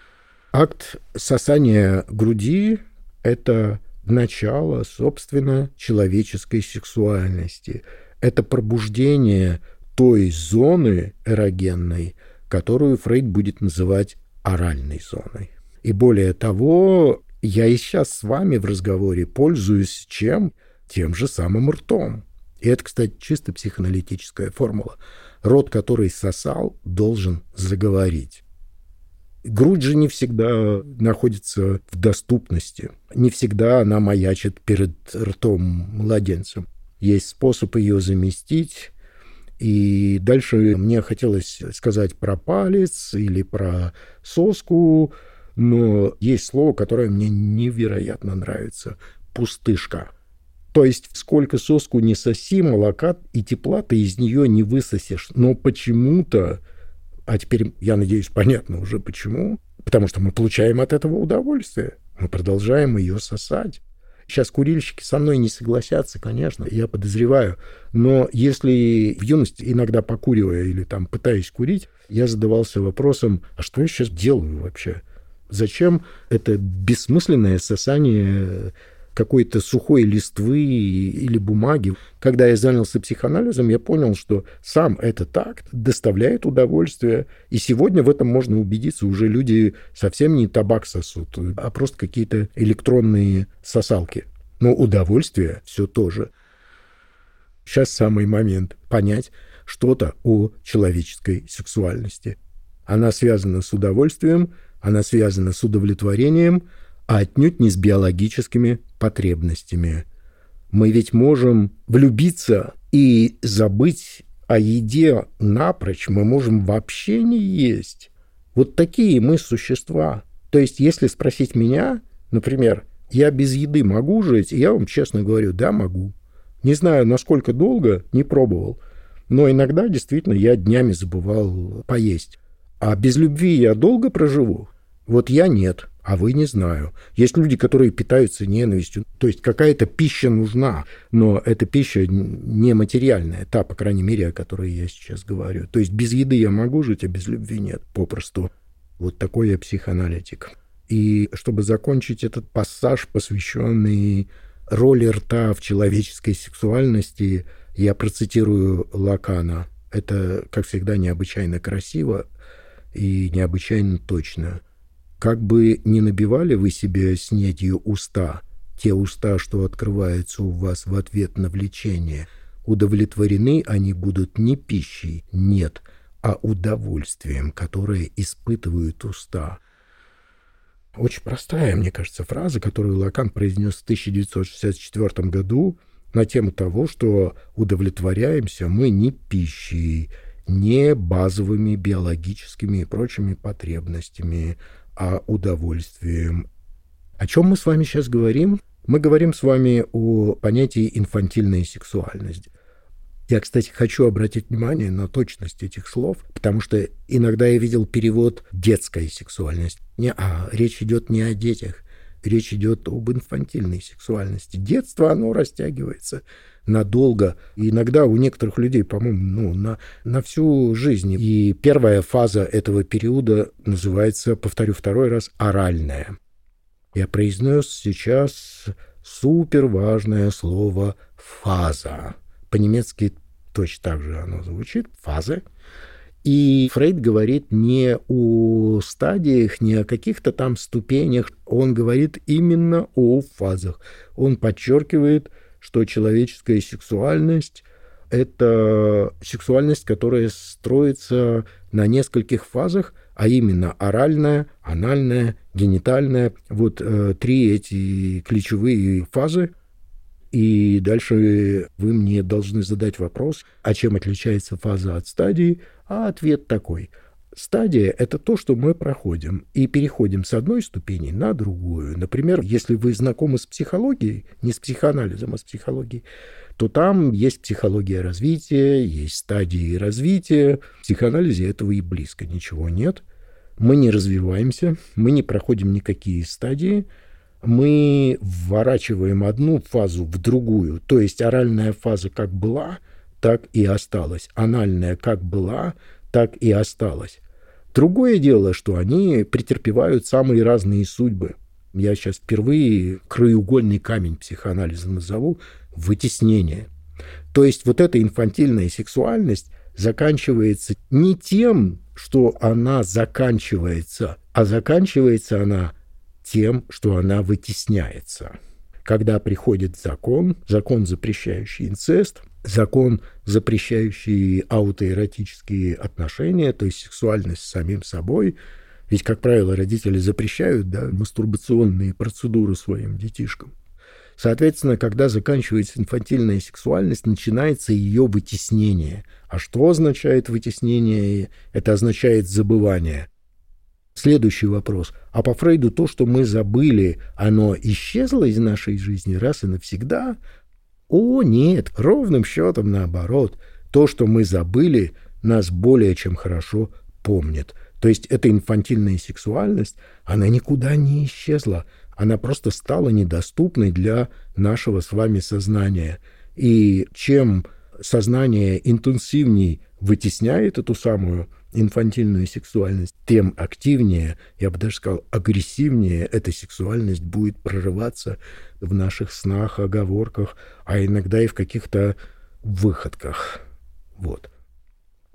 Акт сосания груди – это начало, собственно, человеческой сексуальности. Это пробуждение той зоны эрогенной, которую Фрейд будет называть оральной зоной. И более того, я и сейчас с вами в разговоре пользуюсь чем? Тем же самым ртом. И это, кстати, чисто психоаналитическая формула. Рот, который сосал, должен заговорить. Грудь же не всегда находится в доступности. Не всегда она маячит перед ртом младенца. Есть способ ее заместить. И дальше мне хотелось сказать про палец или про соску, но есть слово, которое мне невероятно нравится – пустышка. То есть сколько соску не соси, молока и тепла ты из нее не высосешь. Но почему-то, а теперь, я надеюсь, понятно уже почему, потому что мы получаем от этого удовольствие. Мы продолжаем ее сосать. Сейчас курильщики со мной не согласятся, конечно, я подозреваю. Но если в юности, иногда покуривая или там пытаясь курить, я задавался вопросом, а что я сейчас делаю вообще? Зачем это бессмысленное сосание какой-то сухой листвы или бумаги? Когда я занялся психоанализом, я понял, что сам этот акт доставляет удовольствие. И сегодня в этом можно убедиться. Уже люди совсем не табак сосут, а просто какие-то электронные сосалки. Но удовольствие все то же. Сейчас самый момент понять, что-то о человеческой сексуальности. Она связана с удовольствием, она связана с удовлетворением, а отнюдь не с биологическими потребностями. Мы ведь можем влюбиться и забыть о еде напрочь, мы можем вообще не есть. Вот такие мы существа. То есть, если спросить меня, например, я без еды могу жить, я вам честно говорю, да, могу. Не знаю, насколько долго, не пробовал, но иногда действительно я днями забывал поесть. А без любви я долго проживу? Вот я нет, а вы не знаю. Есть люди, которые питаются ненавистью. То есть какая-то пища нужна, но эта пища нематериальная, та, по крайней мере, о которой я сейчас говорю. То есть без еды я могу жить, а без любви нет, попросту. Вот такой я психоаналитик. И чтобы закончить этот пассаж, посвященный роли рта в человеческой сексуальности, я процитирую Лакана. Это, как всегда, необычайно красиво и необычайно точно. «Как бы ни набивали вы себе снедью уста, те уста, что открываются у вас в ответ на влечение, удовлетворены они будут не пищей, нет, а удовольствием, которое испытывают уста». Очень простая, мне кажется, фраза, которую Лакан произнес в тысяча девятьсот шестьдесят четвёртом году на тему того, что удовлетворяемся мы не пищей, не базовыми биологическими и прочими потребностями, а удовольствием. О чем мы с вами сейчас говорим? Мы говорим с вами о понятии инфантильная сексуальность. Я, кстати, хочу обратить внимание на точность этих слов, потому что иногда я видел перевод «детская сексуальность». Не, а речь идет не о детях, речь идет об инфантильной сексуальности. Детство, оно растягивается надолго. И иногда у некоторых людей, по-моему, ну, на, на всю жизнь. И первая фаза этого периода называется, повторю второй раз, оральная. Я произнес сейчас суперважное слово «фаза». По-немецки точно так же оно звучит, фазы. И Фрейд говорит не о стадиях, не о каких-то там ступенях. Он говорит именно о фазах. Он подчеркивает, что человеческая сексуальность – это сексуальность, которая строится на нескольких фазах, а именно оральная, анальная, генитальная. Вот э, три эти ключевые фазы. И дальше вы мне должны задать вопрос, а чем отличается фаза от стадии? А ответ такой. Стадия – это то, что мы проходим, и переходим с одной ступени на другую. Например, если вы знакомы с психологией, не с психоанализом, а с психологией, то там есть психология развития, есть стадии развития. В психоанализе этого и близко ничего нет. Мы не развиваемся, мы не проходим никакие стадии, мы вворачиваем одну фазу в другую. То есть оральная фаза как была, так и осталась. Анальная как была, так и осталась. Другое дело, что они претерпевают самые разные судьбы. Я сейчас впервые краеугольный камень психоанализа назову – вытеснение. То есть вот эта инфантильная сексуальность заканчивается не тем, что она заканчивается, а заканчивается она тем, что она вытесняется. Когда приходит закон, закон, запрещающий инцест, закон, запрещающий аутоэротические отношения, то есть сексуальность с самим собой. Ведь, как правило, родители запрещают, да, мастурбационные процедуры своим детишкам. Соответственно, когда заканчивается инфантильная сексуальность, начинается ее вытеснение. А что означает вытеснение? Это означает забывание. Следующий вопрос. А по Фрейду то, что мы забыли, оно исчезло из нашей жизни раз и навсегда? О, нет, ровным счетом наоборот. То, что мы забыли, нас более чем хорошо помнит. То есть эта инфантильная сексуальность, она никуда не исчезла. Она просто стала недоступной для нашего с вами сознания. И чем сознание интенсивней вытесняет эту самую инфантильную сексуальность, тем активнее, я бы даже сказал, агрессивнее эта сексуальность будет прорываться в наших снах, оговорках, а иногда и в каких-то выходках. Вот.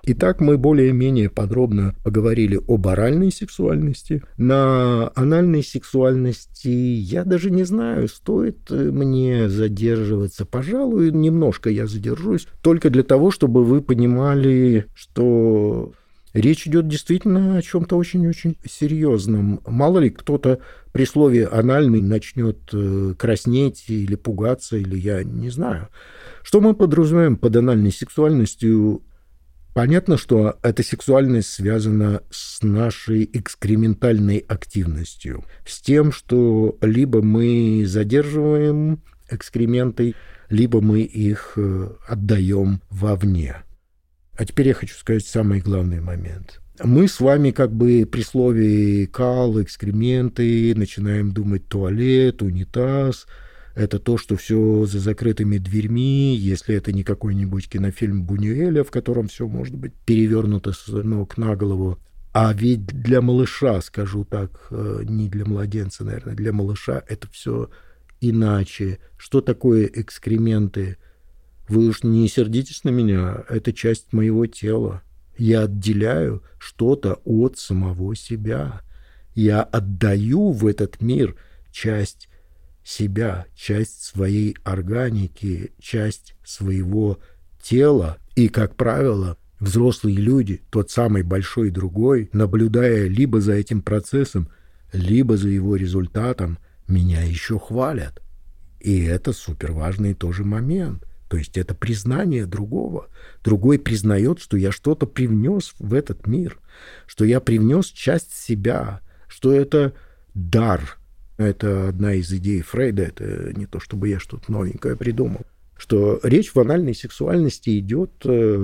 Итак, мы более-менее подробно поговорили об оральной сексуальности. На анальной сексуальности я даже не знаю, стоит мне задерживаться. Пожалуй, немножко я задержусь, только для того, чтобы вы понимали, что речь идет действительно о чем-то очень-очень серьезном. Мало ли кто-то при слове «анальный» начнет краснеть или пугаться, или я не знаю. Что мы подразумеваем под анальной сексуальностью? Понятно, что эта сексуальность связана с нашей экскрементальной активностью, с тем, что либо мы задерживаем экскременты, либо мы их отдаем вовне. А теперь я хочу сказать самый главный момент. Мы с вами как бы при слове «кал», «экскременты» начинаем думать «туалет», «унитаз». Это то, что все за закрытыми дверьми, если это не какой-нибудь кинофильм Бунюэля, в котором все может быть перевернуто с ног на голову. А ведь для малыша, скажу так, не для младенца, наверное, для малыша это все иначе. Что такое экскременты? Вы уж не сердитесь на меня, это часть моего тела. Я отделяю что-то от самого себя. Я отдаю в этот мир часть себя, часть своей органики, часть своего тела. И, как правило, взрослые люди, тот самый большой другой, наблюдая либо за этим процессом, либо за его результатом, меня еще хвалят. И это суперважный тоже момент. То есть это признание другого. Другой признает, что я что-то привнес в этот мир, что я привнес часть себя, что это дар. Это одна из идей Фрейда, это не то, чтобы я что-то новенькое придумал. Что речь в анальной сексуальности идет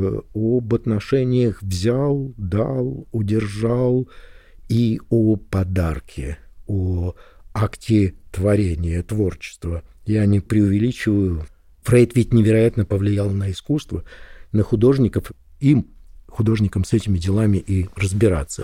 об отношениях взял, дал, удержал и о подарке, о акте творения, творчества. Я не преувеличиваю. Фрейд ведь невероятно повлиял на искусство, на художников. Им, художникам, с этими делами и разбираться.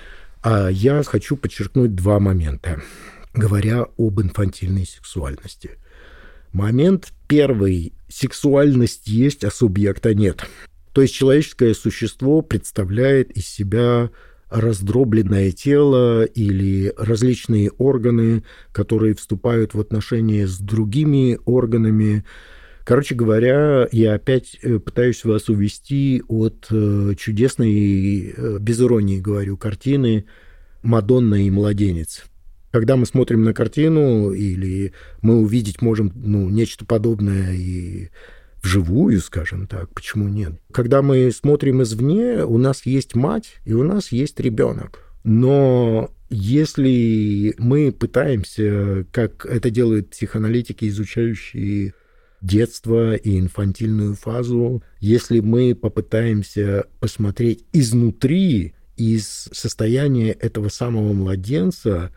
А я хочу подчеркнуть два момента, говоря об инфантильной сексуальности. Момент первый. Сексуальность есть, а субъекта нет. То есть человеческое существо представляет из себя раздробленное тело или различные органы, которые вступают в отношения с другими органами. Короче говоря, я опять пытаюсь вас увести от чудесной, без иронии говорю, картины «Мадонна и младенец». Когда мы смотрим на картину, или мы увидеть можем ну, нечто подобное и вживую, скажем так, почему нет? Когда мы смотрим извне, у нас есть мать и у нас есть ребенок. Но если мы пытаемся, как это делают психоаналитики, изучающие детство и инфантильную фазу, если мы попытаемся посмотреть изнутри, из состояния этого самого младенца,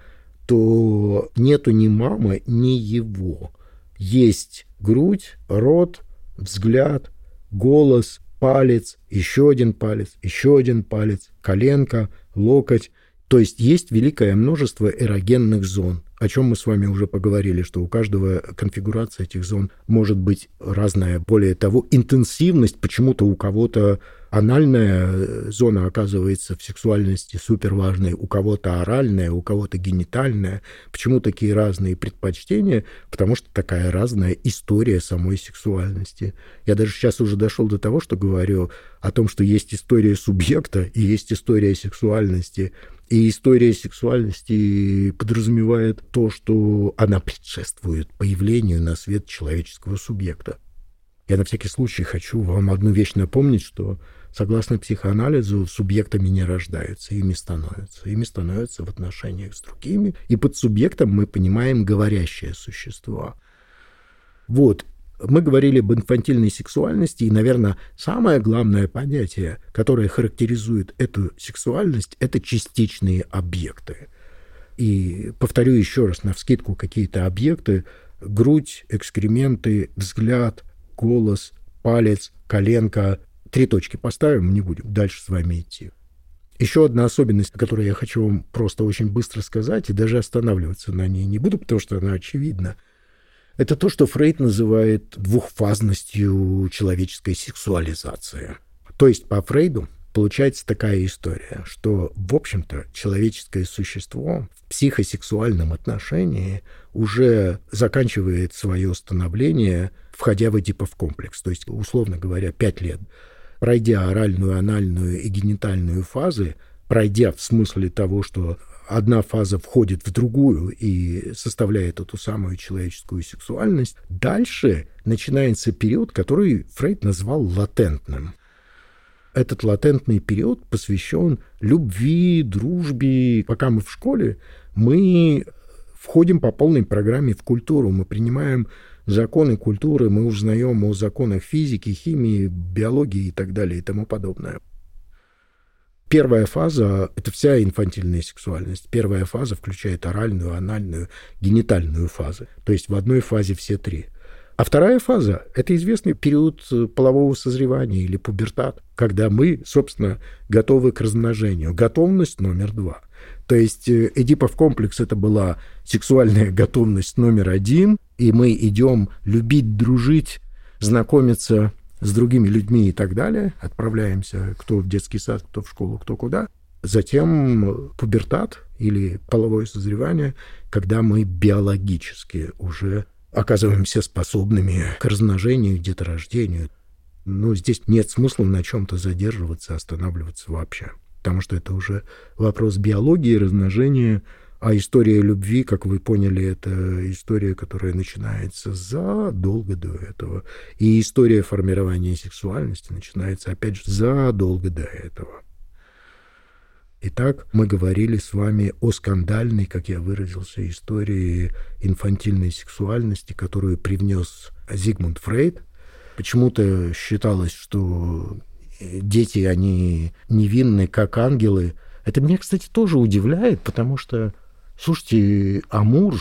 то нету ни мамы, ни его. Есть грудь, рот, взгляд, голос, палец, еще один палец, еще один палец, коленка, локоть. То есть есть великое множество эрогенных зон, о чем мы с вами уже поговорили, что у каждого конфигурация этих зон может быть разная. Более того, интенсивность почему-то у кого-то анальная зона оказывается в сексуальности суперважной, у кого-то оральная, у кого-то генитальная. Почему такие разные предпочтения? Потому что такая разная история самой сексуальности. Я даже сейчас уже дошел до того, что говорю о том, что есть история субъекта и есть история сексуальности. И история сексуальности подразумевает то, что она предшествует появлению на свет человеческого субъекта. Я на всякий случай хочу вам одну вещь напомнить, что согласно психоанализу субъектами не рождаются, ими становятся. Ими становятся в отношениях с другими. И под субъектом мы понимаем говорящее существо. Вот. Мы говорили об инфантильной сексуальности, и, наверное, самое главное понятие, которое характеризует эту сексуальность, это частичные объекты. И повторю еще раз навскидку какие-то объекты: грудь, экскременты, взгляд, голос, палец, коленка. Три точки поставим, не будем дальше с вами идти. Еще одна особенность, которую я хочу вам просто очень быстро сказать, и даже останавливаться на ней не буду, потому что она очевидна. Это то, что Фрейд называет двухфазностью человеческой сексуализации. То есть по Фрейду получается такая история, что, в общем-то, человеческое существо в психосексуальном отношении уже заканчивает свое становление, входя в Эдипов комплекс. То есть, условно говоря, пять лет. Пройдя оральную, анальную и генитальную фазы, пройдя в смысле того, что одна фаза входит в другую и составляет эту самую человеческую сексуальность, дальше начинается период, который Фрейд назвал латентным. Этот латентный период посвящен любви, дружбе. Пока мы в школе, мы входим по полной программе в культуру, мы принимаем законы культуры, мы узнаем о законах физики, химии, биологии и так далее и тому подобное. Первая фаза — это вся инфантильная сексуальность. Первая фаза включает оральную, анальную, генитальную фазы. То есть в одной фазе все три. А вторая фаза — это известный период полового созревания или пубертат, когда мы, собственно, готовы к размножению. Готовность номер два. То есть Эдипов комплекс — это была сексуальная готовность номер один, и мы идем любить, дружить, знакомиться с другими людьми и так далее. Отправляемся кто в детский сад, кто в школу, кто куда. Затем пубертат или половое созревание, когда мы биологически уже оказываемся способными к размножению, деторождению. Но здесь нет смысла на чем-то задерживаться, останавливаться вообще. Потому что это уже вопрос биологии, размножения. А история любви, как вы поняли, это история, которая начинается задолго до этого. И история формирования сексуальности начинается, опять же, задолго до этого. Итак, мы говорили с вами о скандальной, как я выразился, истории инфантильной сексуальности, которую привнес Зигмунд Фрейд. Почему-то считалось, что дети, они невинны, как ангелы. Это меня, кстати, тоже удивляет, потому что, слушайте, Амур,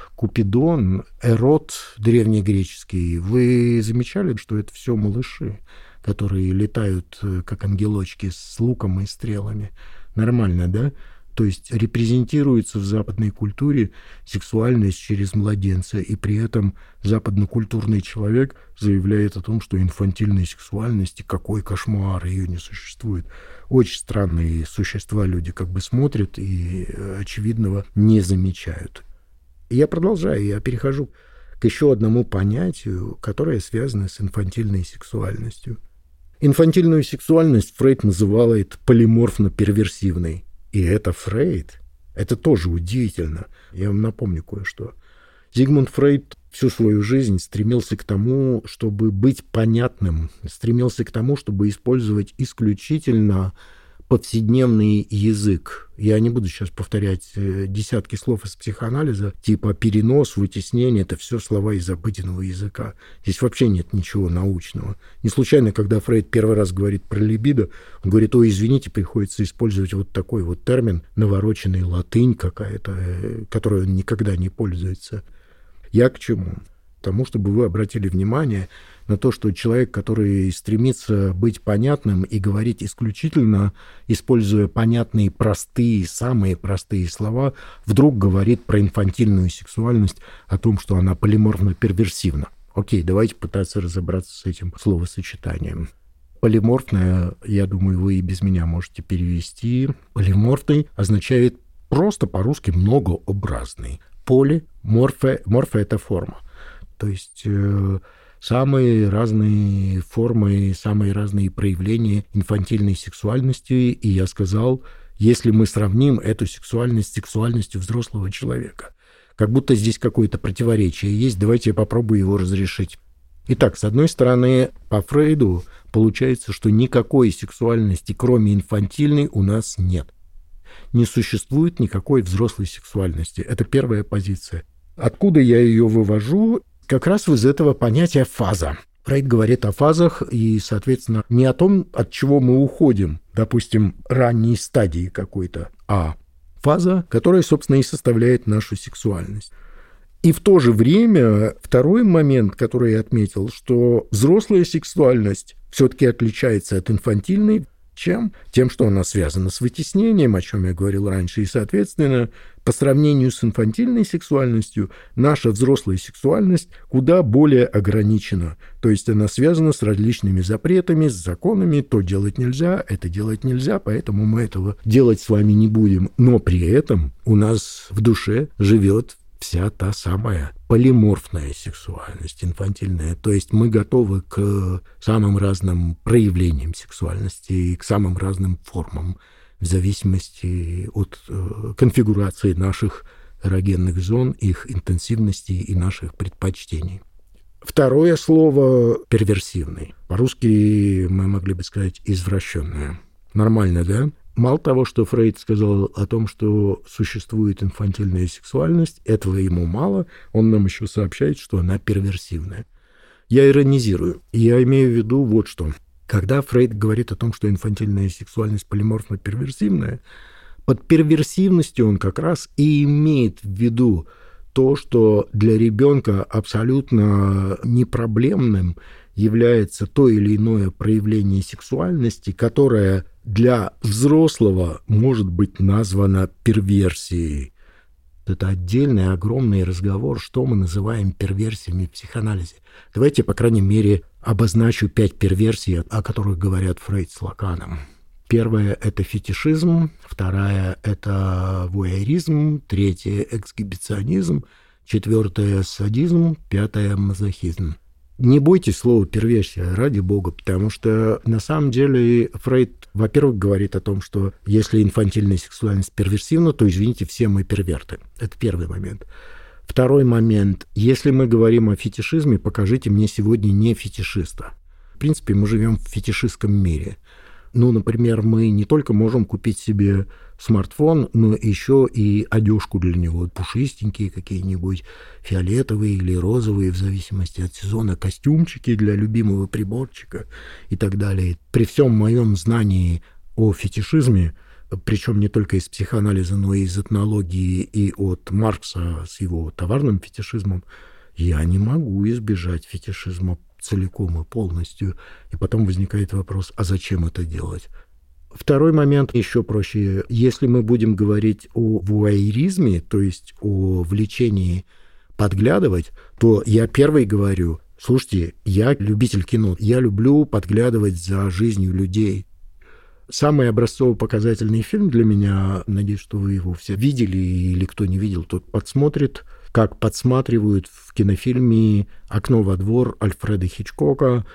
Купидон, Эрот древнегреческий, вы замечали, что это все малыши, которые летают, как ангелочки, с луком и стрелами? Нормально, да? То есть репрезентируется в западной культуре сексуальность через младенца, и при этом западнокультурный человек заявляет о том, что инфантильной сексуальности, какой кошмар, ее не существует. Очень странные существа, люди как бы смотрят и очевидного не замечают. И я продолжаю, я перехожу к еще одному понятию, которое связано с инфантильной сексуальностью. Инфантильную сексуальность Фрейд называет полиморфно-перверсивной. И это Фрейд. Это тоже удивительно. Я вам напомню кое-что. Зигмунд Фрейд всю свою жизнь стремился к тому, чтобы быть понятным, стремился к тому, чтобы использовать исключительно повседневный язык. Я не буду сейчас повторять десятки слов из психоанализа, типа перенос, вытеснение, это все слова из обыденного языка. Здесь вообще нет ничего научного. Не случайно, когда Фрейд первый раз говорит про либидо, он говорит: ой, извините, приходится использовать вот такой вот термин, навороченный латынь какая-то, которой он никогда не пользуется. Я к чему? К тому, чтобы вы обратили внимание на то, что человек, который стремится быть понятным и говорить исключительно, используя понятные, простые, самые простые слова, вдруг говорит про инфантильную сексуальность, о том, что она полиморфно-перверсивна. Окей, давайте пытаться разобраться с этим словосочетанием. Полиморфное, я думаю, вы и без меня можете перевести. Полиморфный означает просто по-русски многообразный. Поле, морфе, морфе – это форма. То есть э, самые разные формы, самые разные проявления инфантильной сексуальности. И я сказал, если мы сравним эту сексуальность с сексуальностью взрослого человека, как будто здесь какое-то противоречие есть, давайте я попробую его разрешить. Итак, с одной стороны, по Фрейду получается, что никакой сексуальности, кроме инфантильной, у нас нет. Не существует никакой взрослой сексуальности. Это первая позиция. Откуда я ее вывожу? Как раз из этого понятия фаза. Фрейд говорит о фазах и, соответственно, не о том, от чего мы уходим, допустим, ранней стадии какой-то, а фаза, которая, собственно, и составляет нашу сексуальность. И в то же время второй момент, который я отметил, что взрослая сексуальность все-таки отличается от инфантильной. Чем? Тем, что она связана с вытеснением, о чем я говорил раньше, и, соответственно, по сравнению с инфантильной сексуальностью, наша взрослая сексуальность куда более ограничена. То есть она связана с различными запретами, с законами, то делать нельзя, это делать нельзя, поэтому мы этого делать с вами не будем. Но при этом у нас в душе живет вся та самая полиморфная сексуальность, инфантильная. То есть мы готовы к самым разным проявлениям сексуальности и к самым разным формам в зависимости от э, конфигурации наших эрогенных зон, их интенсивности и наших предпочтений. Второе слово – перверсивный. По-русски мы могли бы сказать «извращенное». Нормально, да? Мало того, что Фрейд сказал о том, что существует инфантильная сексуальность, этого ему мало, он нам еще сообщает, что она перверсивная. Я иронизирую. Я имею в виду вот что. Когда Фрейд говорит о том, что инфантильная сексуальность полиморфно-перверсивная, под перверсивностью он как раз и имеет в виду то, что для ребенка абсолютно непроблемным является то или иное проявление сексуальности, которое для взрослого может быть названо перверсией. Это отдельный огромный разговор, что мы называем перверсиями в психоанализе. Давайте, по крайней мере, обозначу пять перверсий, о которых говорят Фрейд с Лаканом. Первая – это фетишизм, вторая – это вуайеризм, третья – эксгибиционизм, четвертая – садизм, пятая – мазохизм. Не бойтесь слова «перверсия», ради бога, потому что на самом деле Фрейд, во-первых, говорит о том, что если инфантильная сексуальность перверсивна, то, извините, все мы перверты. Это первый момент. Второй момент. Если мы говорим о фетишизме, покажите мне сегодня не фетишиста. В принципе, мы живем в фетишистском мире. Ну, например, мы не только можем купить себе смартфон, но еще и одежку для него. Пушистенькие какие-нибудь, фиолетовые или розовые, в зависимости от сезона, костюмчики для любимого приборчика и так далее. При всем моем знании о фетишизме, причем не только из психоанализа, но и из этнологии и от Маркса с его товарным фетишизмом, я не могу избежать фетишизма целиком и полностью. И потом возникает вопрос, а зачем это делать? Второй момент еще проще. Если мы будем говорить о вуайеризме, то есть о влечении подглядывать, то я первый говорю, слушайте, я любитель кино, я люблю подглядывать за жизнью людей. Самый образцово-показательный фильм для меня, надеюсь, что вы его все видели, или кто не видел, тот подсмотрит, как подсматривают в кинофильме «Окно во двор» Альфреда Хичкока,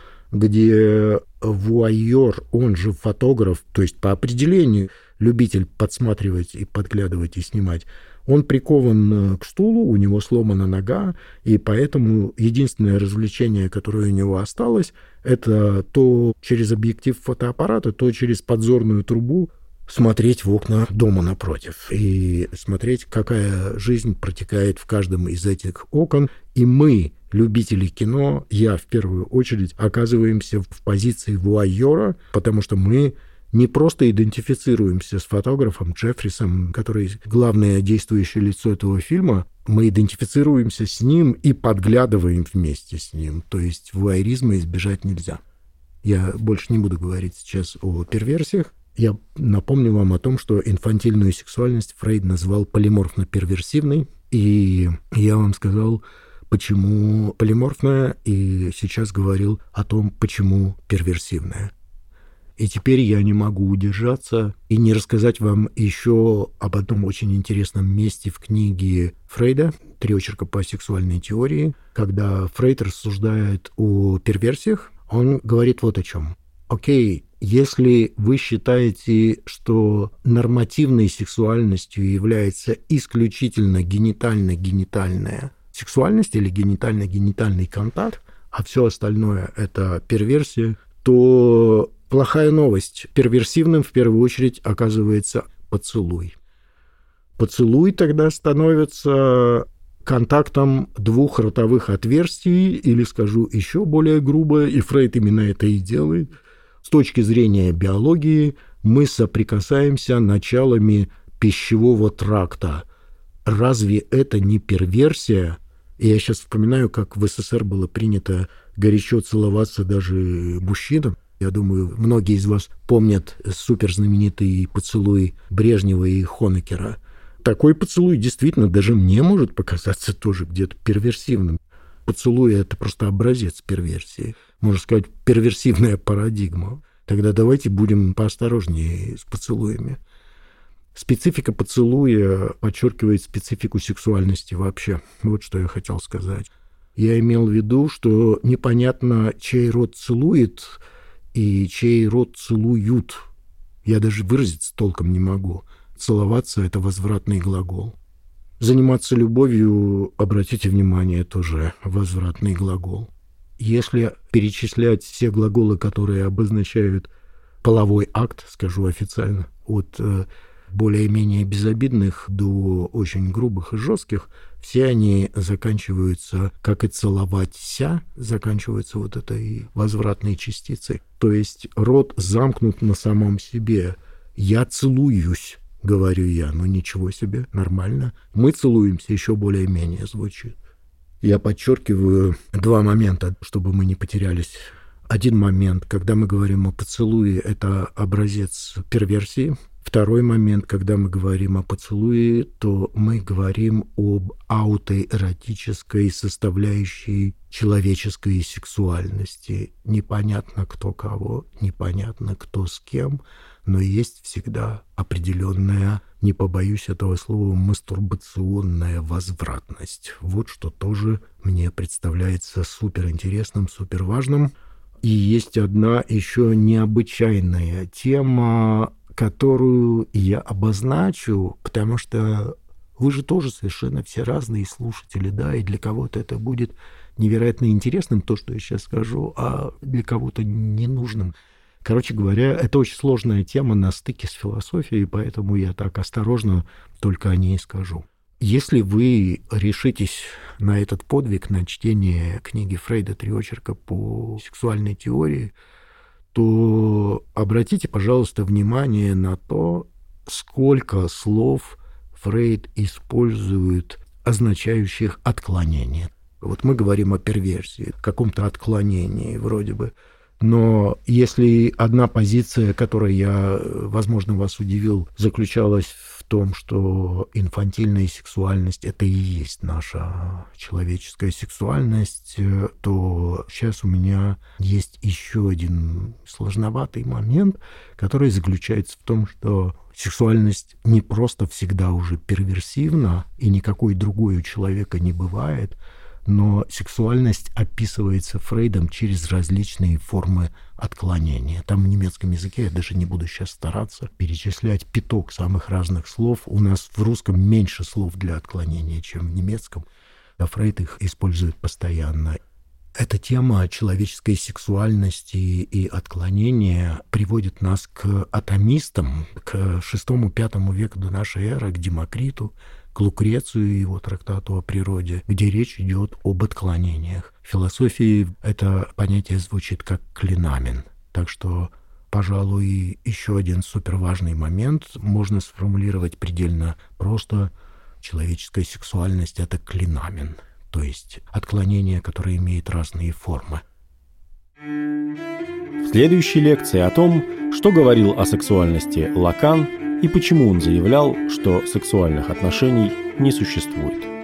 где вуайер, он же фотограф, то есть по определению любитель подсматривать и подглядывать и снимать, он прикован к стулу, у него сломана нога, и поэтому единственное развлечение, которое у него осталось, это то через объектив фотоаппарата, то через подзорную трубу смотреть в окна дома напротив и смотреть, какая жизнь протекает в каждом из этих окон. И мы, любители кино, я в первую очередь, оказываемся в позиции вуайера, потому что мы не просто идентифицируемся с фотографом Джеффрисом, который главное действующее лицо этого фильма, мы идентифицируемся с ним и подглядываем вместе с ним. То есть вуайеризма избежать нельзя. Я больше не буду говорить сейчас о перверсиях. Я напомню вам о том, что инфантильную сексуальность Фрейд назвал полиморфно-перверсивной, и я вам сказал, почему полиморфная, и сейчас говорил о том, почему перверсивная. И теперь я не могу удержаться и не рассказать вам еще об одном очень интересном месте в книге Фрейда «Три очерка по сексуальной теории», когда Фрейд рассуждает о перверсиях, он говорит вот о чем. Окей, если вы считаете, что нормативной сексуальностью является исключительно генитально-генитальная сексуальность или генитально-генитальный контакт, а все остальное – это перверсия, то плохая новость. Перверсивным в первую очередь оказывается поцелуй. Поцелуй тогда становится контактом двух ротовых отверстий, или скажу еще более грубо, и Фрейд именно это и делает. С точки зрения биологии мы соприкасаемся началами пищевого тракта. Разве это не перверсия? И я сейчас вспоминаю, как в СССР было принято горячо целоваться даже мужчинам. Я думаю, многие из вас помнят суперзнаменитый поцелуй Брежнева и Хонекера. Такой поцелуй действительно даже мне может показаться тоже где-то перверсивным. Поцелуй — это просто образец перверсии. Можно сказать, перверсивная парадигма. Тогда давайте будем поосторожнее с поцелуями. Специфика поцелуя подчеркивает специфику сексуальности вообще. Вот что я хотел сказать. Я имел в виду, что непонятно, чей рот целует и чей рот целуют. Я даже выразиться толком не могу. Целоваться — это возвратный глагол. Заниматься любовью, обратите внимание, тоже возвратный глагол. Если перечислять все глаголы, которые обозначают половой акт, скажу официально, от более-менее безобидных до очень грубых и жестких, все они заканчиваются, как и целоваться, заканчиваются вот этой возвратной частицей. То есть рот замкнут на самом себе. Я целуюсь, говорю я. Ну ничего себе, нормально. Мы целуемся, еще более-менее звучит. Я подчеркиваю два момента, чтобы мы не потерялись. Один момент, когда мы говорим о поцелуе, это образец перверсии. Второй момент, когда мы говорим о поцелуе, то мы говорим об аутоэротической составляющей человеческой сексуальности. Непонятно кто кого, непонятно кто с кем, но есть всегда определенная, не побоюсь этого слова, мастурбационная возвратность. Вот что тоже мне представляется суперинтересным, суперважным. И есть одна еще необычайная тема, которую я обозначу, потому что вы же тоже совершенно все разные слушатели, да, и для кого-то это будет невероятно интересным, то, что я сейчас скажу, а для кого-то ненужным. Короче говоря, это очень сложная тема на стыке с философией, поэтому я так осторожно только о ней скажу. Если вы решитесь на этот подвиг, на чтение книги Фрейда «Три очерка по сексуальной теории», то обратите, пожалуйста, внимание на то, сколько слов Фрейд использует, означающих отклонение. Вот мы говорим о перверсии, каком-то отклонении вроде бы. Но если одна позиция, которой я, возможно, вас удивил, заключалась в том, что инфантильная сексуальность — это и есть наша человеческая сексуальность, то сейчас у меня есть еще один сложноватый момент, который заключается в том, что сексуальность не просто всегда уже перверсивна, и никакой другой у человека не бывает, но сексуальность описывается Фрейдом через различные формы отклонения. Там в немецком языке, я даже не буду сейчас стараться перечислять пяток самых разных слов. У нас в русском меньше слов для отклонения, чем в немецком, а Фрейд их использует постоянно. Эта тема человеческой сексуальности и отклонения приводит нас к атомистам, к шестому-пятому веку до нашей эры, к Демокриту, к Лукрецию и его трактату о природе, где речь идет об отклонениях. В философии это понятие звучит как клинамен. Так что, пожалуй, еще один суперважный момент можно сформулировать предельно просто. Человеческая сексуальность — это клинамен, то есть отклонение, которое имеет разные формы. В следующей лекции о том, что говорил о сексуальности Лакан и почему он заявлял, что сексуальных отношений не существует.